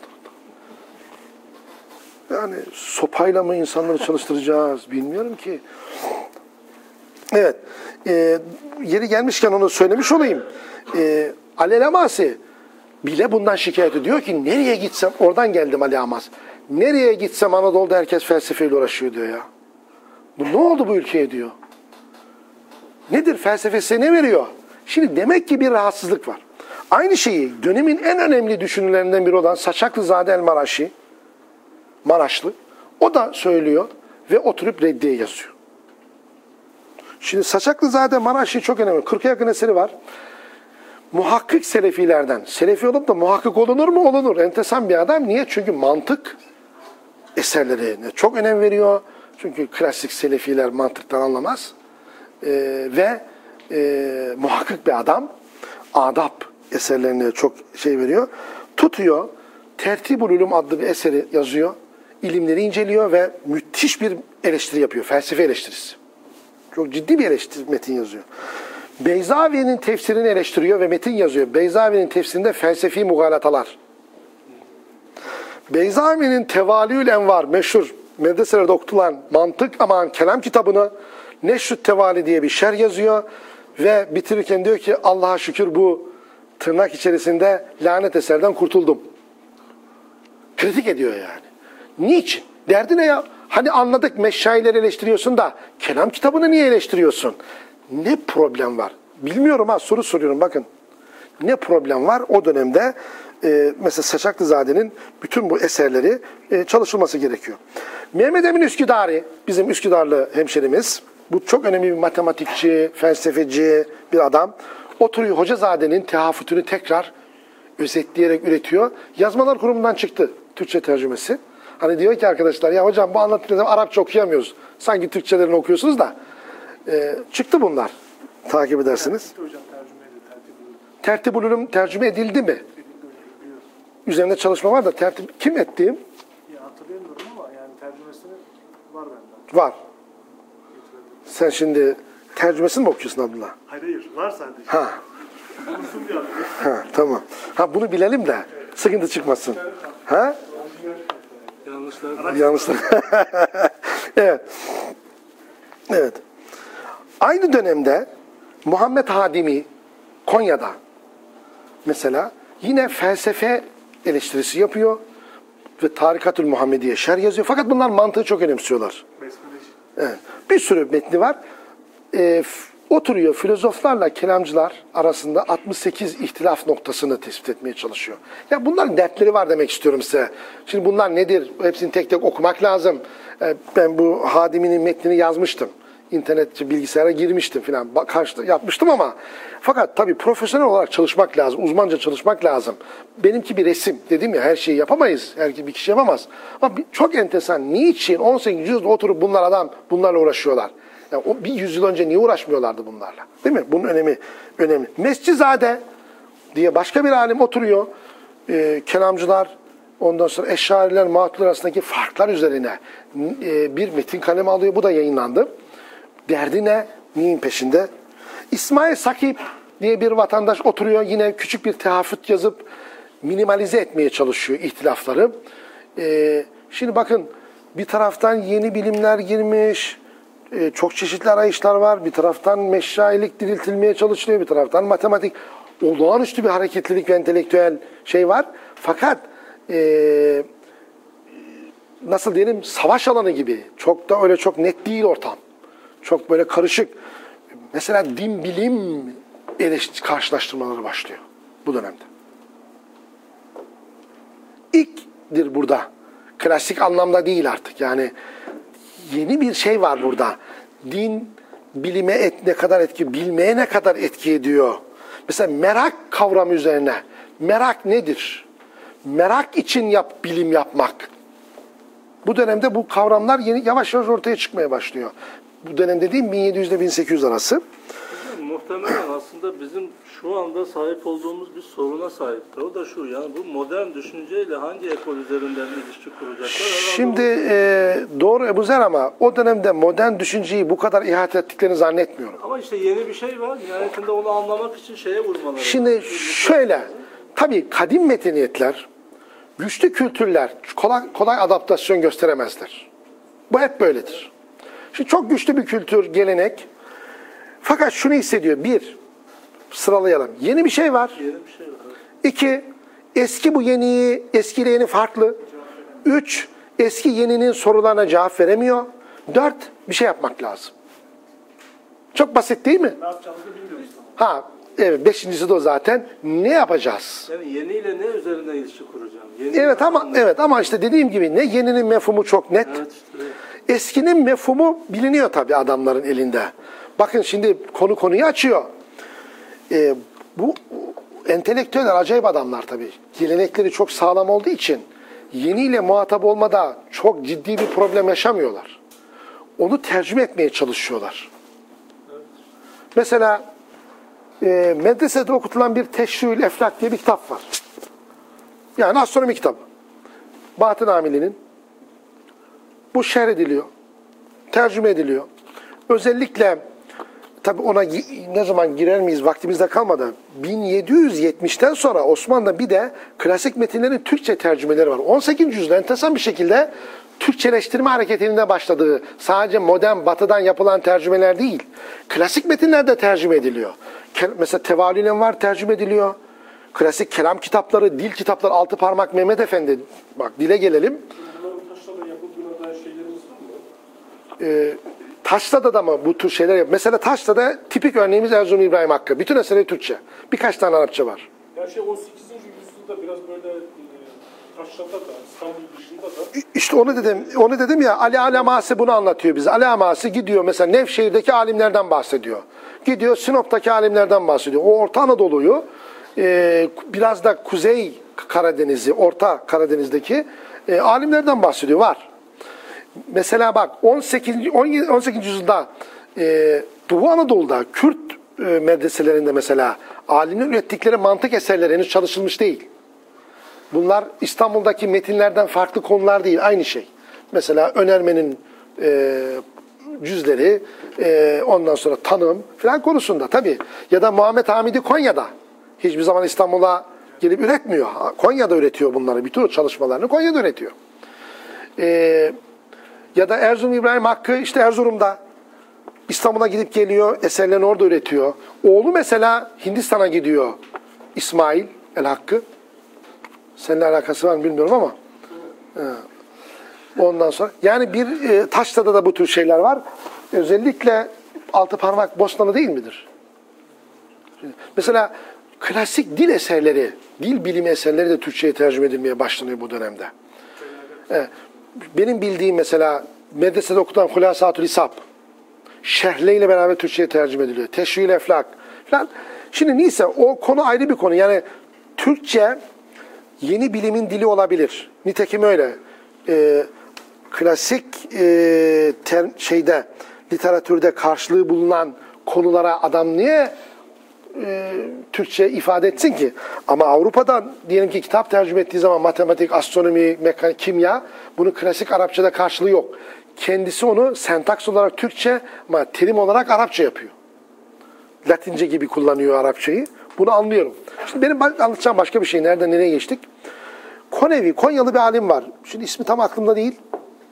Yani sopayla mı insanları çalıştıracağız bilmiyorum ki. Evet. E, yeri gelmişken onu söylemiş olayım. E, Ali Elamasi bile bundan şikayet ediyor ki nereye gitsem, oradan geldim Ali Amas. Nereye gitsem Anadolu'da herkes felsefeyle uğraşıyor diyor ya. Bu ne oldu bu ülkeye diyor. Nedir felsefesi ne veriyor? Şimdi demek ki bir rahatsızlık var. Aynı şeyi dönemin en önemli düşünürlerinden biri olan Saçaklızade el-Maraşi, Maraşlı, o da söylüyor ve oturup reddiye yazıyor. Şimdi Saçaklızade Maraşi çok önemli. kırka yakın eseri var. Muhakkik Selefilerden. Selefi olup da muhakkik olunur mu? Olunur. Enteresan bir adam. Niye? Çünkü mantık eserlerine çok önem veriyor. Çünkü klasik Selefiler mantıktan anlamaz. Ee, ve e, muhakkik bir adam. Adab eserlerine çok şey veriyor. Tutuyor. Tertibül Ulum adlı bir eseri yazıyor. İlimleri inceliyor ve müthiş bir eleştiri yapıyor. Felsefe eleştirisi. Çok ciddi bir eleştiri metin yazıyor. Beyzavi'nin tefsirini eleştiriyor ve metin yazıyor. Beyzavi'nin tefsirinde felsefi mugalatalar. Beyzavi'nin Tevalü'l Envar meşhur medreselerde okutulan mantık aman kelam kitabını Neşrü't Tevali diye bir şerh yazıyor ve bitirirken diyor ki Allah'a şükür bu tırnak içerisinde lanet eserden kurtuldum. Kritik ediyor yani. Niçin? Derdi ne ya? Hani anladık meşayileri eleştiriyorsun da kelam kitabını niye eleştiriyorsun? Ne problem var? Bilmiyorum ha soru soruyorum bakın. Ne problem var o dönemde? E, mesela Saçaklızade'nin bütün bu eserleri e, çalışılması gerekiyor. Mehmet Emin Üsküdari, bizim Üsküdarlı hemşerimiz. Bu çok önemli bir matematikçi, felsefeci bir adam. Oturuyor Hocazade'nin tehafütünü tekrar özetleyerek üretiyor. Yazmalar Kurumu'ndan çıktı Türkçe tercümesi. Hani diyor ki arkadaşlar ya hocam bu anlatıları Arapça okuyamıyoruz. Sanki Türkçelerini okuyorsunuz da. E, çıktı bunlar. Takip edersiniz. Hocam tercüme edildi. Tertibül Ulum tercüme edildi mi? Üzerinde çalışma var da tertip kim etti? Ya hatırlayamıyorum ama yani tercümesini var bende. Var. Sen şimdi tercümesini mi okuyorsun Abdullah? Hayır hayır var sadece. Ha. Unuttum ya. Ha tamam. Ha bunu bilelim de sıkıntı çıkmasın. Ha? Yanlışlar. Yanlışlar. Evet. Evet. Aynı dönemde Muhammed Hadimi Konya'da mesela yine felsefe eleştirisi yapıyor ve Tarikatül Muhammediye şerh yazıyor. Fakat bunlar mantığı çok önemsiyorlar. Evet. Bir sürü metni var. E, oturuyor filozoflarla kelamcılar arasında altmış sekiz ihtilaf noktasını tespit etmeye çalışıyor. Ya bunların dertleri var demek istiyorum size. Şimdi bunlar nedir? Hepsini tek tek okumak lazım. E, ben bu Hadimi'nin metnini yazmıştım. İnternet bilgisayara girmiştim falan. Karşıda yapmıştım ama fakat tabii profesyonel olarak çalışmak lazım. Uzmanca çalışmak lazım. Benimki bir resim. Dedim ya her şeyi yapamayız. Her bir kişi yapamaz. Ama çok enteresan. Niçin on sekizinci yüzyılda oturup bunlar adam bunlarla uğraşıyorlar? Yani o bir yüzyıl önce niye uğraşmıyorlardı bunlarla? Değil mi? Bunun önemi önemli. Mescizade diye başka bir alim oturuyor. E, kelamcılar, ondan sonra Eşariler, Maturidiler arasındaki farklar üzerine e, bir metin kalemi alıyor. Bu da yayınlandı. Derdi ne? Neyin peşinde? İsmail Sakip diye bir vatandaş oturuyor. Yine küçük bir tehafüt yazıp minimalize etmeye çalışıyor ihtilafları. Ee, şimdi bakın bir taraftan yeni bilimler girmiş. E, çok çeşitli arayışlar var. Bir taraftan meşayilik diriltilmeye çalışılıyor. Bir taraftan matematik. Olağanüstü bir hareketlilik ve entelektüel şey var. Fakat e, nasıl diyelim savaş alanı gibi. Çok da öyle çok net değil ortam. Çok böyle karışık. Mesela din bilim eleştir karşılaştırmaları başlıyor bu dönemde. İlkdir burada. Klasik anlamda değil artık. Yani yeni bir şey var burada. Din bilime et, ne kadar etki, bilmeye ne kadar etki ediyor. Mesela merak kavramı üzerine. Merak nedir? Merak için yap, bilim yapmak. Bu dönemde bu kavramlar yeni, yavaş yavaş ortaya çıkmaya başlıyor. Bu dönem dediğim bin yedi yüz ile bin sekiz yüz arası. muhtemelen aslında bizim şu anda sahip olduğumuz bir soruna sahiptir. O da şu, yani bu modern düşünceyle hangi ekol üzerinden ilişki kuracaklar? Şimdi e, doğru Ebu Zer ama o dönemde modern düşünceyi bu kadar ihate ettiklerini zannetmiyorum. Ama işte yeni bir şey var. Nihayetinde onu anlamak için şeye vurmaları. Şimdi şöyle, tabii kadim medeniyetler, güçlü kültürler kolay, kolay adaptasyon gösteremezler. Bu hep böyledir. Şimdi çok güçlü bir kültür, gelenek. Fakat şunu hissediyor. Bir, sıralayalım. Yeni bir şey var. Yeni bir şey var. İki, eski bu yeniyi, eskiyle yeni farklı. Üç, eski yeninin sorularına cevap veremiyor. Dört, bir şey yapmak lazım. Çok basit değil mi? Ne yapacağımızı bilmiyoruz. Ha, evet, beşincisi de o zaten. Ne yapacağız? Yani yeniyle ne üzerine ilişki kuracağım? Yeni Evet ama evet ama işte dediğim gibi ne yeninin mefhumu çok net. Evet işte. Eskinin mefhumu biliniyor tabii adamların elinde. Bakın şimdi konu konuyu açıyor. Ee, bu entelektüeller acayip adamlar tabii. Gelenekleri çok sağlam olduğu için yeniyle muhatap olmada çok ciddi bir problem yaşamıyorlar. Onu tercüme etmeye çalışıyorlar. Evet. Mesela e, medresede okutulan bir Teşriül Eflak diye bir kitap var. Yani astronomi kitabı. Bahattin Amili'nin. Bu şerh ediliyor. Tercüme ediliyor. Özellikle tabii ona ne zaman girer miyiz vaktimizde kalmadı. bin yedi yüz yetmişten sonra Osmanlı'da bir de klasik metinlerin Türkçe tercümeleri var. on sekizinci yüzyılda enteresan bir şekilde Türkçeleştirme hareketinde başladığı, sadece modern batıdan yapılan tercümeler değil, klasik metinler de tercüme ediliyor. Mesela Tevalülen var, tercüme ediliyor. Klasik kelam kitapları, dil kitapları, Altı Parmak Mehmet Efendi, bak dile gelelim. Bunların taşlarla yapıldığına dair şeylerimiz var mı? Ee, Taşla'da da mı bu tür şeyler yap? Mesela Taşla'da tipik örneğimiz Erzurum İbrahim Hakkı. Bütün eserleri Türkçe. Birkaç tane Arapça var. Her şey on sekizinci yüzyılda biraz böyle e, taşlarda da, İstanbul dışında da. İşte onu dedim, onu dedim ya, Ali Alamasi bunu anlatıyor bize. Ali Alamasi gidiyor mesela Nevşehir'deki alimlerden bahsediyor. Gidiyor Sinop'taki alimlerden bahsediyor. O Orta Anadolu'yu e, biraz da Kuzey Karadeniz'i, Orta Karadeniz'deki e, alimlerden bahsediyor. Var. Mesela bak on sekizinci. on sekizinci yüzyılda e, Doğu Anadolu'da Kürt e, medreselerinde mesela alimlerin ürettikleri mantık eserleri henüz çalışılmış değil. Bunlar İstanbul'daki metinlerden farklı konular değil, aynı şey. Mesela önermenin e, cüzleri, e, ondan sonra tanım falan konusunda tabii. Ya da Muhammed Hamidi Konya'da. Hiçbir zaman İstanbul'a gelip üretmiyor. Konya'da üretiyor bunları. Bütün o çalışmalarını Konya'da üretiyor. E, ya da Erzurum İbrahim Hakkı işte Erzurum'da. İstanbul'a gidip geliyor, eserlerini orada üretiyor. Oğlu mesela Hindistan'a gidiyor. İsmail El Hakkı. Seninle alakası var mı bilmiyorum ama. Ondan sonra yani bir e, Taşla'da da bu tür şeyler var. Özellikle Altı Parmak Bosnalı değil midir? Mesela klasik dil eserleri, dil bilimi eserleri de Türkçe'ye tercüme edilmeye başlanıyor bu dönemde. Evet. Benim bildiğim mesela medresede okutan Hulâsâtul Hisâb, şerhleriyle beraber Türkçe'ye tercüme ediliyor. Teşrî'l Eflak falan. Şimdi neyse o konu ayrı bir konu. Yani Türkçe yeni bilimin dili olabilir. Nitekim öyle. Ee, klasik e, ter, şeyde literatürde karşılığı bulunan konulara adam niye e, Türkçe ifade etsin ki? Ama Avrupa'dan diyelim ki kitap tercüme ettiği zaman matematik, astronomi, mekanik, kimya, bunun klasik Arapçada karşılığı yok. Kendisi onu sentaks olarak Türkçe ama terim olarak Arapça yapıyor. Latince gibi kullanıyor Arapçayı. Bunu anlıyorum. Şimdi benim anlatacağım başka bir şey. Nereden nereye geçtik? Konevi, Konyalı bir alim var. Şimdi ismi tam aklımda değil.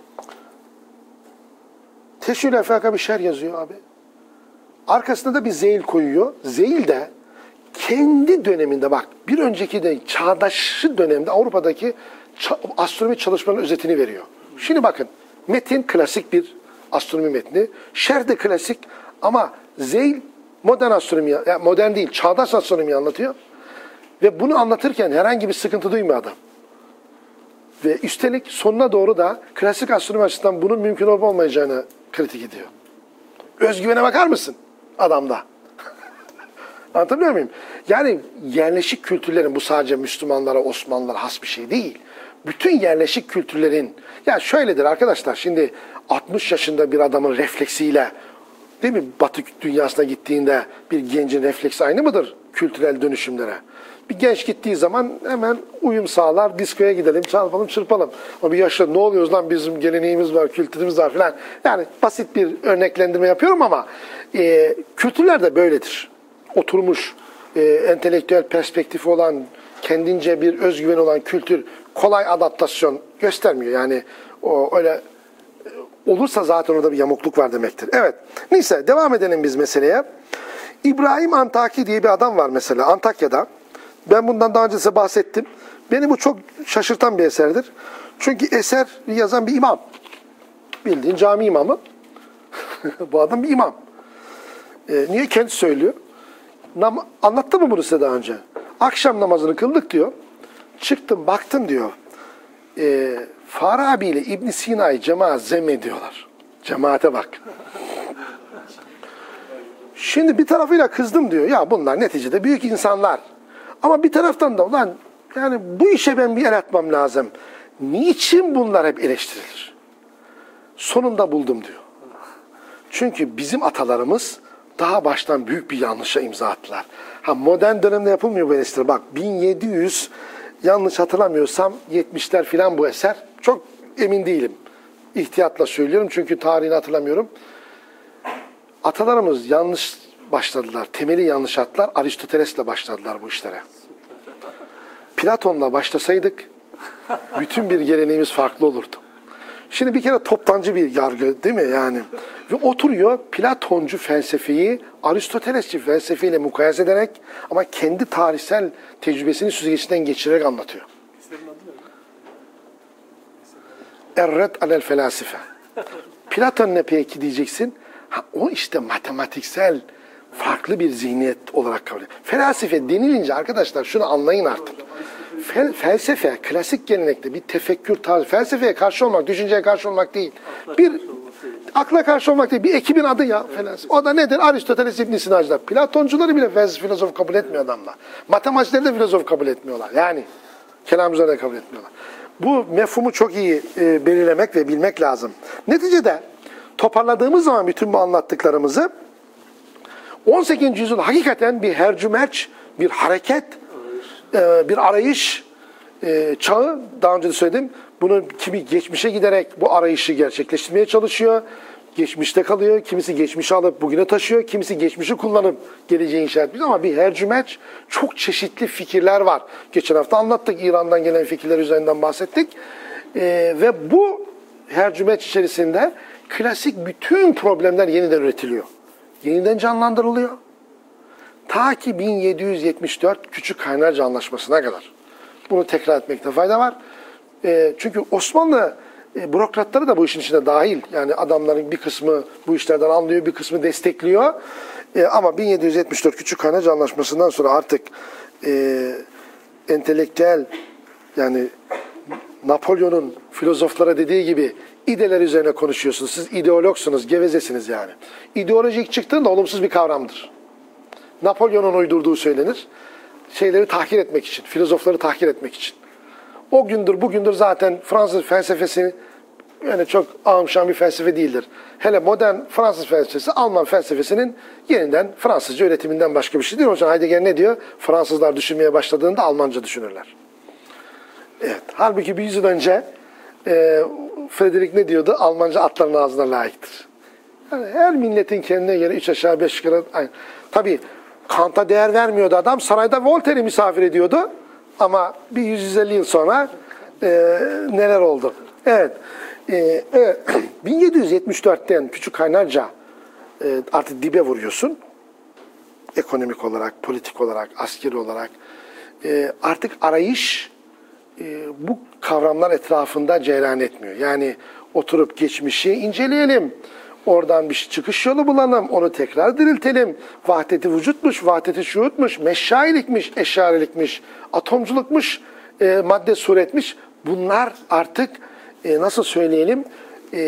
Teşrî'l Eflak'a bir şerh yazıyor abi. Arkasında da bir zeyil koyuyor. Zeyil de kendi döneminde bak bir önceki de çağdaşı dönemde Avrupa'daki astronomi çalışmalarının özetini veriyor. Şimdi bakın metin klasik bir astronomi metni. Şerh de klasik ama zeyil modern astronomi, yani modern değil çağdaş astronomi anlatıyor. Ve bunu anlatırken herhangi bir sıkıntı duymuyor adam. Ve üstelik sonuna doğru da klasik astronomi açısından bunun mümkün olup olmayacağını kritik ediyor. Özgüvene bakar mısın adamda? Anlatabiliyor muyum? Yani yerleşik kültürlerin, bu sadece Müslümanlara, Osmanlılara has bir şey değil. Bütün yerleşik kültürlerin, ya şöyledir arkadaşlar, şimdi altmış yaşında bir adamın refleksiyle Değil mi? Batı dünyasına gittiğinde bir gencin refleksi aynı mıdır kültürel dönüşümlere? Bir genç gittiği zaman hemen uyum sağlar, diskoya gidelim, çalalım, çırpalım. Ama bir yaşta ne oluyoruz lan, bizim geleneğimiz var, kültürümüz var falan. Yani basit bir örneklendirme yapıyorum ama e, kültürler de böyledir. Oturmuş, e, entelektüel perspektifi olan, kendince bir özgüven olan kültür kolay adaptasyon göstermiyor. Yani o öyle olursa zaten orada bir yamukluk var demektir. Evet. Neyse devam edelim biz meseleye. İbrahim Antaki diye bir adam var mesela Antakya'da. Ben bundan daha önce size bahsettim. Beni bu çok şaşırtan bir eserdir. Çünkü eser yazan bir imam. Bildiğin cami imamı. Bu adam bir imam. Ee, niye kendisi söylüyor? Nam Anlattı mı bunu size daha önce? Akşam namazını kıldık diyor. Çıktım baktım diyor. E, Farabi ile İbn Sina'yı cemaat zem ediyorlar. Cemaate bak. Şimdi bir tarafıyla kızdım diyor. Ya bunlar neticede büyük insanlar. Ama bir taraftan da ulan yani bu işe ben bir el atmam lazım. Niçin bunlar hep eleştirilir? Sonunda buldum diyor. Çünkü bizim atalarımız daha baştan büyük bir yanlışa imza attılar. Ha, modern dönemde yapılmıyor bu eleştiri. Bak bin yedi yüz yanlış hatırlamıyorsam yetmişler filan bu eser. Çok emin değilim. İhtiyatla söylüyorum çünkü tarihini hatırlamıyorum. Atalarımız yanlış başladılar. Temeli yanlış attılar. Aristoteles'le başladılar bu işlere. Platon'la başlasaydık bütün bir geleneğimiz farklı olurdu. Şimdi bir kere toptancı bir yargı değil mi yani? Ve oturuyor Platoncu felsefeyi Aristotelesçi felsefeyle mukayese ederek ama kendi tarihsel tecrübesini süzgeçten geçirerek anlatıyor. Er-Red alel felasife. Platon ne peki diyeceksin? Ha, o işte matematiksel farklı bir zihniyet olarak kabul ediyor. Felasife denilince arkadaşlar şunu anlayın artık. Fel, felsefe, klasik gelenekte bir tefekkür tarzı. Felsefeye karşı olmak, düşünceye karşı olmak değil. Bir akla karşı olmak değil. Bir ekibin adı ya felsefe. O da nedir? Aristoteles, İbn Sina'cılar. Platoncuları bile felsefe, filozof kabul etmiyor adamlar. Matematikleri de filozof kabul etmiyorlar. Yani kelamcıları da kabul etmiyorlar. Bu mefhumu çok iyi e, belirlemek ve bilmek lazım. Neticede toparladığımız zaman bütün bu anlattıklarımızı on sekizinci yüzyıl hakikaten bir hercümerç, bir hareket, e, bir arayış e, çağı. Daha önce de söyledim. Bunu kimi geçmişe giderek bu arayışı gerçekleştirmeye çalışıyor. Geçmişte kalıyor. Kimisi geçmişi alıp bugüne taşıyor. Kimisi geçmişi kullanıp geleceği inşa etmiş. Ama bir hercümerç, çok çeşitli fikirler var. Geçen hafta anlattık. İran'dan gelen fikirler üzerinden bahsettik. E, ve bu hercümerç içerisinde klasik bütün problemler yeniden üretiliyor. Yeniden canlandırılıyor. Ta ki bin yedi yüz yetmiş dört Küçük Kaynarca Anlaşması'na kadar. Bunu tekrar etmekte fayda var. E, çünkü Osmanlı e, bürokratları da bu işin içine dahil. Yani adamların bir kısmı bu işlerden anlıyor, bir kısmı destekliyor. E, ama bin yedi yüz yetmiş dört Küçük Kaynarca Anlaşması'ndan sonra artık e, entelektüel, yani Napolyon'un filozoflara dediği gibi ideler üzerine konuşuyorsunuz. Siz ideologsunuz, gevezesiniz yani. İdeolojik çıktığında olumsuz bir kavramdır. Napolyon'un uydurduğu söylenir. Şeyleri tahkir etmek için, filozofları tahkir etmek için. O gündür, bugündür zaten Fransız felsefesi yani çok ağımşan bir felsefe değildir. Hele modern Fransız felsefesi, Alman felsefesinin yeniden Fransızca üretiminden başka bir şey değil. O yüzden Heidegger ne diyor? Fransızlar düşünmeye başladığında Almanca düşünürler. Evet. Halbuki bir yüzyıl önce e, Frederick ne diyordu? Almanca atların ağzına layıktır. Yani her milletin kendine göre üç aşağı beş yukarı aynı. Tabii Kant'a değer vermiyordu adam. Sarayda Voltaire'i misafir ediyordu. Ama bir yüz yüz elli yıl sonra e, neler oldu? Evet. E, evet. bin yedi yüz yetmiş dörtten Küçük Kaynarca e, artık dibe vuruyorsun. Ekonomik olarak, politik olarak, askeri olarak. E, artık arayış e, bu kavramlar etrafında cereyan etmiyor. Yani oturup geçmişi inceleyelim. Oradan bir çıkış yolu bulalım, onu tekrar diriltelim. Vahdeti vücutmuş, vahdeti şuhutmuş, meşşailikmiş, eşarilikmiş, atomculukmuş, e, madde suretmiş. Bunlar artık e, nasıl söyleyelim, e,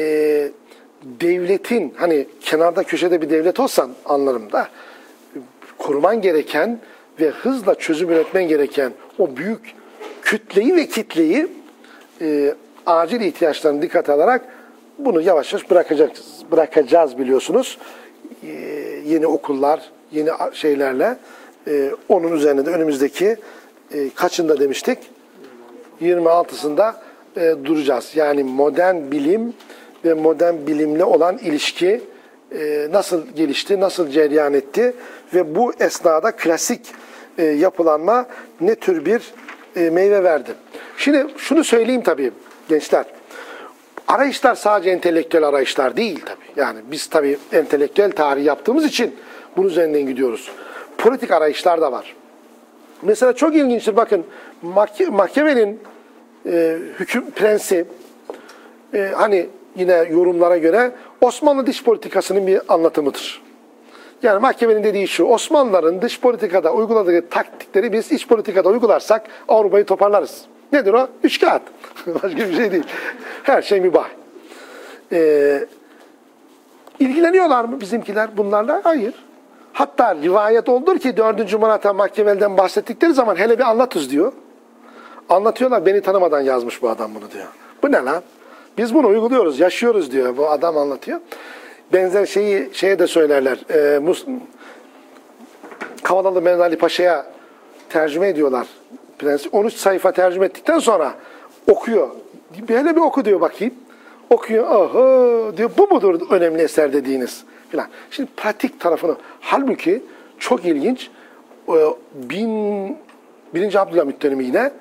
devletin, hani kenarda köşede bir devlet olsan anlarım da, koruman gereken ve hızla çözüm üretmen gereken o büyük kütleyi ve kitleyi e, acil ihtiyaçlarını dikkate alarak bunu yavaş yavaş bırakacağız, bırakacağız biliyorsunuz. e, yeni okullar, yeni şeylerle e, onun üzerine de önümüzdeki e, kaçında demiştik? yirmi altısında e, duracağız. Yani modern bilim ve modern bilimle olan ilişki e, nasıl gelişti, nasıl cereyan etti ve bu esnada klasik e, yapılanma ne tür bir e, meyve verdi. Şimdi şunu söyleyeyim tabii gençler. Arayışlar sadece entelektüel arayışlar değil tabii. Yani biz tabii entelektüel tarih yaptığımız için bunun üzerinden gidiyoruz. Politik arayışlar da var. Mesela çok ilginçtir, bakın Machiavelli'nin e, hüküm prensi e, hani yine yorumlara göre Osmanlı dış politikasının bir anlatımıdır. Yani Machiavelli'nin dediği şu: Osmanlıların dış politikada uyguladığı taktikleri biz iç politikada uygularsak Avrupa'yı toparlarız. Nedir o? Üç kağıt. Başka bir şey değil. Her şey mübah. Ee, ilgileniyorlar mı bizimkiler bunlarla? Hayır. Hatta rivayet oldur ki dördüncü Murat'a Machiavelli'den bahsettikleri zaman hele bir anlatız diyor. Anlatıyorlar, beni tanımadan yazmış bu adam bunu diyor. Bu ne lan? Biz bunu uyguluyoruz, yaşıyoruz diyor. Bu adam anlatıyor. Benzer şeyi şeye de söylerler. Ee, Mus Kavalalı Mehmet Ali Paşa'ya tercüme ediyorlar. Prens on üç sayfa tercüme ettikten sonra okuyor. Hele bir oku diyor bakayım. Okuyor. Aha diyor, bu mudur önemli eser dediğiniz filan. Şimdi pratik tarafını. Halbuki çok ilginç. Bin, birinci Abdülhamit dönemi yine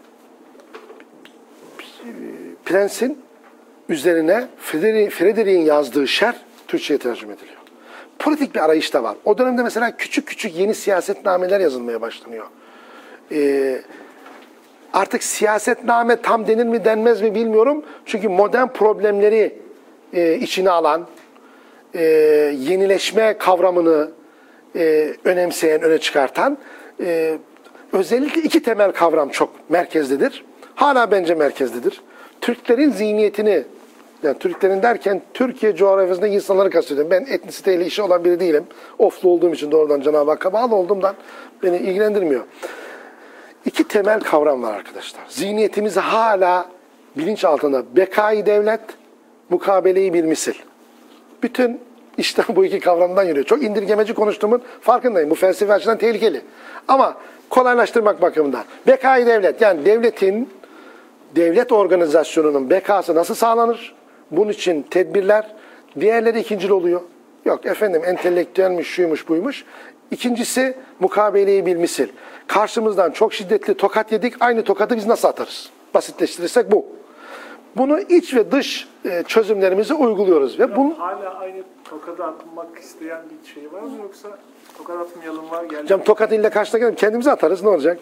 Prens'in üzerine Frederick'in yazdığı şer Türkçe'ye tercüme ediliyor. Politik bir arayış da var. O dönemde mesela küçük küçük yeni siyasetnameler yazılmaya başlanıyor. Ee, artık siyasetname tam denir mi denmez mi bilmiyorum. Çünkü modern problemleri e, içine alan, e, yenileşme kavramını e, önemseyen, öne çıkartan e, özellikle iki temel kavram çok merkezdedir. Hala bence merkezdedir. Türklerin zihniyetini, yani Türklerin derken Türkiye coğrafyasındaki insanları kastediyorum. Ben etnisiteyle işi olan biri değilim. Oflu olduğum için doğrudan Cenab-ı Hakk'a bağlı olduğumdan beni ilgilendirmiyor. İki temel kavram var arkadaşlar. Zihniyetimizi hala bilinç altında bekayı devlet, mukabeleyi bir misil. Bütün işten bu iki kavramdan yürüyor. Çok indirgemeci konuştuğumun farkındayım. Bu felsefi açıdan tehlikeli. Ama kolaylaştırmak bakımından. Bekayı devlet, yani devletin, devlet organizasyonunun bekası nasıl sağlanır? Bunun için tedbirler, diğerleri ikincil oluyor. Yok efendim entelektüelmiş, şuymuş, buymuş. İkincisi mukabeleyi bir misil. Karşımızdan çok şiddetli tokat yedik, aynı tokatı biz nasıl atarız? Basitleştirirsek bu. Bunu iç ve dış çözümlerimize uyguluyoruz. Ve bunu... Hala aynı tokadı atmak isteyen bir şey var mı, yoksa tokat atmayalım var geldi? Hocam tokat ille karşıda gelip kendimize atarız, ne olacak?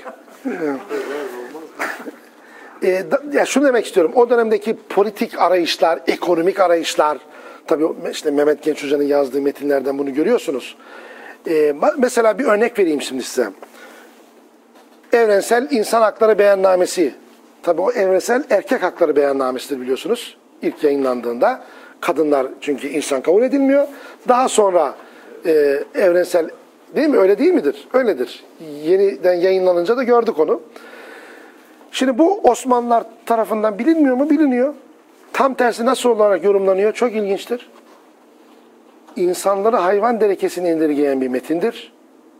e, da, ya şunu demek istiyorum. O dönemdeki politik arayışlar, ekonomik arayışlar, tabii işte Mehmet Genç Hoca'nın yazdığı metinlerden bunu görüyorsunuz. E, mesela bir örnek vereyim şimdi size. Evrensel İnsan Hakları Beyannamesi. Tabii o evrensel erkek hakları beyannamesidir biliyorsunuz. İlk yayınlandığında kadınlar çünkü insan kabul edilmiyor. Daha sonra e, evrensel, değil mi? Öyle değil midir? Öyledir. Yeniden yayınlanınca da gördük onu. Şimdi bu Osmanlılar tarafından bilinmiyor mu? Biliniyor. Tam tersi nasıl olarak yorumlanıyor? Çok ilginçtir. İnsanları hayvan derekesine indirgeyen bir metindir.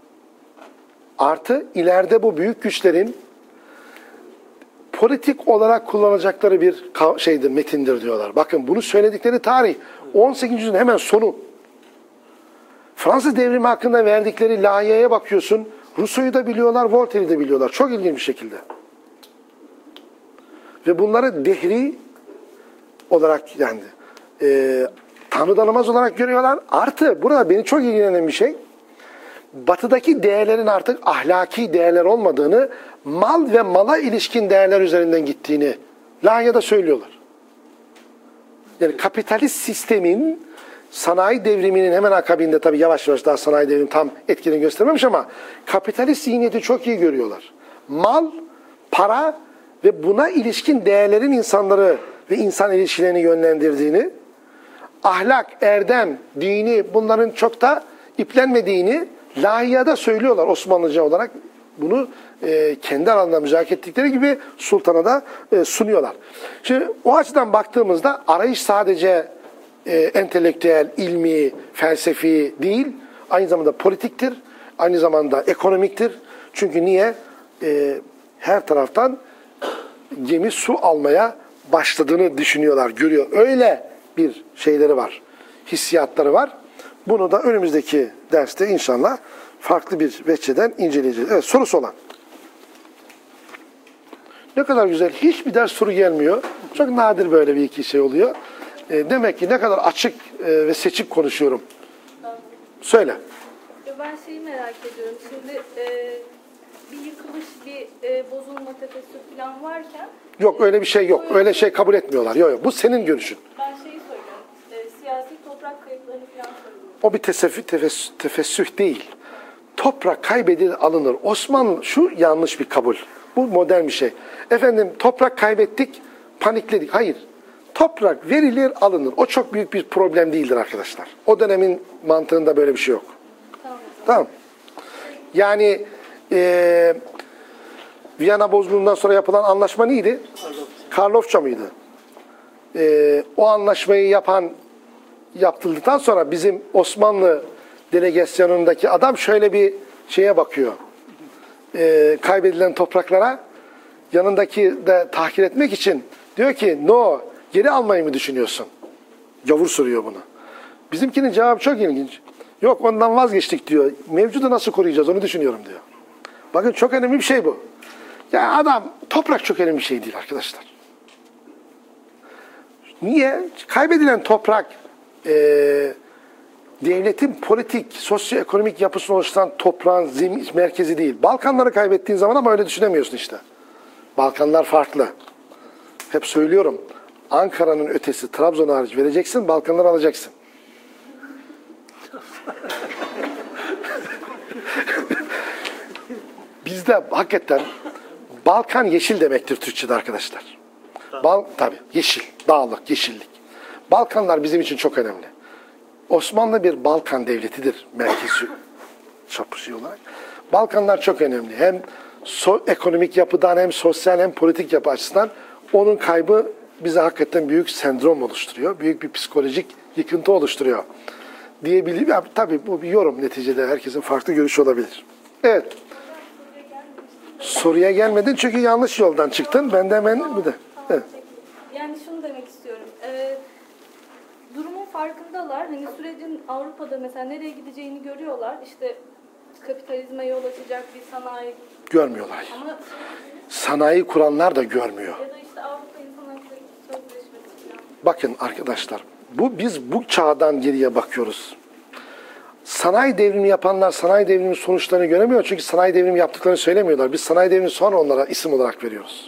Artı ileride bu büyük güçlerin politik olarak kullanacakları bir şeydir, metindir diyorlar. Bakın bunu söyledikleri tarih on sekizinci yüzyılın hemen sonu. Fransız devrimi hakkında verdikleri layiheye bakıyorsun. Rousseau'yu da biliyorlar, Voltaire'i de biliyorlar. Çok ilginç bir şekilde. Ve bunları dehri olarak yani e, tanıdanamaz olarak görüyorlar. Artı burada beni çok ilgilenen bir şey, Batı'daki değerlerin artık ahlaki değerler olmadığını, mal ve mala ilişkin değerler üzerinden gittiğini Lahiya'da söylüyorlar. Yani kapitalist sistemin sanayi devriminin hemen akabinde, tabii yavaş yavaş daha sanayi devrimi tam etkini göstermemiş ama kapitalist zihniyeti çok iyi görüyorlar. Mal, para ve buna ilişkin değerlerin insanları ve insan ilişkilerini yönlendirdiğini, ahlak, erdem, dini bunların çok da iplenmediğini Lahiya'da söylüyorlar Osmanlıca olarak. Bunu e, kendi aralarında müzakere ettikleri gibi sultana da e, sunuyorlar. Şimdi o açıdan baktığımızda arayış sadece e, entelektüel, ilmi, felsefi değil, aynı zamanda politiktir, aynı zamanda ekonomiktir. Çünkü niye? E, her taraftan gemi su almaya başladığını düşünüyorlar, görüyor. Öyle bir şeyleri var, hissiyatları var. Bunu da önümüzdeki derste inşallah farklı bir veçeden inceleyeceğiz. Evet, sorusu olan. Ne kadar güzel. Hiçbir ders soru gelmiyor. Çok nadir böyle bir iki şey oluyor. E, demek ki ne kadar açık e, ve seçik konuşuyorum. Söyle. Ben şeyi merak ediyorum. Şimdi e, bir yıkılış, bir e, bozulma, tefessür falan varken... Yok öyle bir şey yok. Öyle şey kabul etmiyorlar. Yok yok. Bu senin görüşün. Ben şeyi söylüyorum. E, siyasi toprak kayıplarını falan söylüyorum. O bir teseffü, tefessüh, tefessüh değil. Toprak kaybedilir, alınır. Osmanlı şu yanlış bir kabul. Bu modern bir şey. Efendim toprak kaybettik, panikledik. Hayır. Toprak verilir, alınır. O çok büyük bir problem değildir arkadaşlar. O dönemin mantığında böyle bir şey yok. Tamam. Tamam. Yani e, Viyana bozgunundan sonra yapılan anlaşma neydi? Karlofça mıydı? E, o anlaşmayı yapan yaptırdıktan sonra bizim Osmanlı delegasyonundaki adam şöyle bir şeye bakıyor. E, kaybedilen topraklara yanındaki de tahkir etmek için diyor ki no, geri almayı mı düşünüyorsun? Gavur soruyor bunu. Bizimkinin cevabı çok ilginç. Yok ondan vazgeçtik diyor. Mevcudu nasıl koruyacağız onu düşünüyorum diyor. Bakın çok önemli bir şey bu. Yani adam toprak çok önemli bir şey değil arkadaşlar. Niye? Kaybedilen toprak e, devletin politik, sosyoekonomik yapısını oluşturan toprağın zemin, merkezi değil. Balkanları kaybettiğin zaman ama öyle düşünemiyorsun işte. Balkanlar farklı. Hep söylüyorum. Ankara'nın ötesi, Trabzon hariç vereceksin, Balkanları alacaksın. Bizde hakikaten Balkan yeşil demektir Türkçe'de arkadaşlar. Bal, tabii yeşil, dağlık, yeşillik. Balkanlar bizim için çok önemli. Osmanlı bir Balkan devletidir merkezi çapışı olarak. Balkanlar çok önemli. Hem so ekonomik yapıdan hem sosyal hem politik yapı açısından onun kaybı bize hakikaten büyük sendrom oluşturuyor. Büyük bir psikolojik yıkıntı oluşturuyor. Diyebilirim. Yani, tabii bu bir yorum neticede. Herkesin farklı görüşü olabilir. Evet. Soruya gelmedin çünkü yanlış yoldan çıktın. Ben de hemen bir de. Evet. Yani şunu demek istiyorum. Ee, durumun farkındalar. Hani sürecin Avrupa'da mesela nereye gideceğini görüyorlar. İşte kapitalizme yol açacak bir sanayi. Görmüyorlar. Ama Sanayi kuranlar da görmüyor. ya da işte Avrupa İnsan Hakları Sözleşmesi falan. Bakın arkadaşlar, bu biz bu çağdan geriye bakıyoruz. Sanayi devrimi yapanlar sanayi devriminin sonuçlarını göremiyor çünkü sanayi devrimi yaptıklarını söylemiyorlar. Biz sanayi devrimi sonra onlara isim olarak veriyoruz.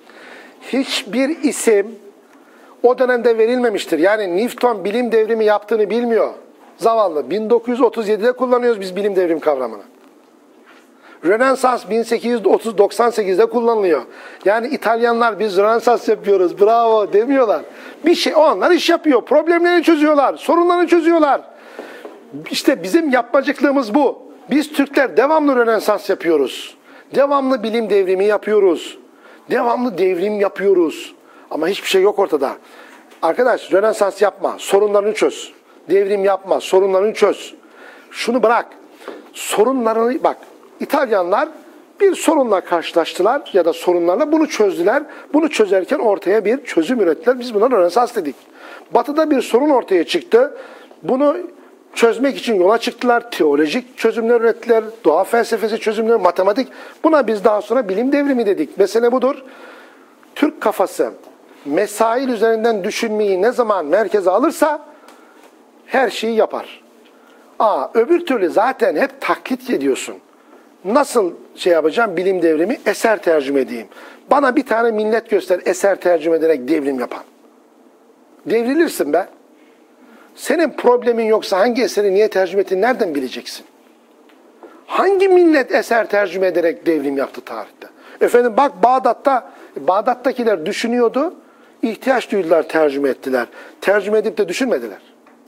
Hiçbir isim o dönemde verilmemiştir. Yani Newton bilim devrimi yaptığını bilmiyor. Zavallı. bin dokuz yüz otuz yedide kullanıyoruz biz bilim devrimi kavramını. Rönesans bin sekiz yüz doksan sekizde kullanılıyor. Yani İtalyanlar biz Rönesans yapıyoruz, bravo demiyorlar. Bir şey, onlar iş yapıyor, problemlerini çözüyorlar, sorunlarını çözüyorlar. İşte bizim yapmacıklığımız bu. Biz Türkler devamlı Rönesans yapıyoruz. Devamlı bilim devrimi yapıyoruz. Devamlı devrim yapıyoruz. Ama hiçbir şey yok ortada. Arkadaş Rönesans yapma, sorunlarını çöz. Devrim yapma, sorunlarını çöz. Şunu bırak. Sorunlarını bak. İtalyanlar bir sorunla karşılaştılar ya da sorunlarla bunu çözdüler. Bunu çözerken ortaya bir çözüm ürettiler. Biz buna Rönesans dedik. Batı'da bir sorun ortaya çıktı. Bunu çözmek için yola çıktılar. Teolojik çözümler ürettiler. Doğa felsefesi çözümleri, matematik. Buna biz daha sonra bilim devrimi dedik. Mesele budur. Türk kafası mesail üzerinden düşünmeyi ne zaman merkeze alırsa her şeyi yapar. Aa, öbür türlü zaten hep taklit ediyorsun. Nasıl şey yapacağım? Bilim devrimi, eser tercüme edeyim. Bana bir tane millet göster eser tercüme ederek devrim yapan. Devrilirsin be. Senin problemin yoksa hangi eseri niye tercüme ettiğini nereden bileceksin? Hangi millet eser tercüme ederek devrim yaptı tarihte? Efendim bak Bağdat'ta, Bağdat'takiler düşünüyordu, ihtiyaç duydular, tercüme ettiler. Tercüme edip de düşünmediler.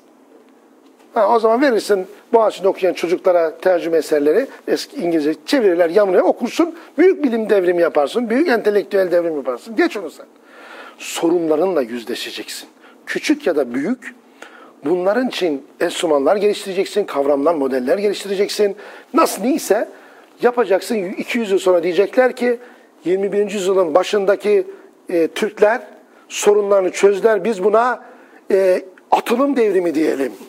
Ha, o zaman verirsin Boğaziçi'nde okuyan çocuklara tercüme eserleri, eski İngilizce çevirirler, yamına okursun, büyük bilim devrimi yaparsın, büyük entelektüel devrim yaparsın. Geç onu sen. Sorunlarınla yüzleşeceksin. Küçük ya da büyük, Bunların için enstrümanlar geliştireceksin, kavramlar, modeller geliştireceksin. Nasıl neyse yapacaksın. iki yüz yıl sonra diyecekler ki yirmi birinci yüzyılın başındaki e, Türkler sorunlarını çözdüler. Biz buna e, atılım devrimi diyelim.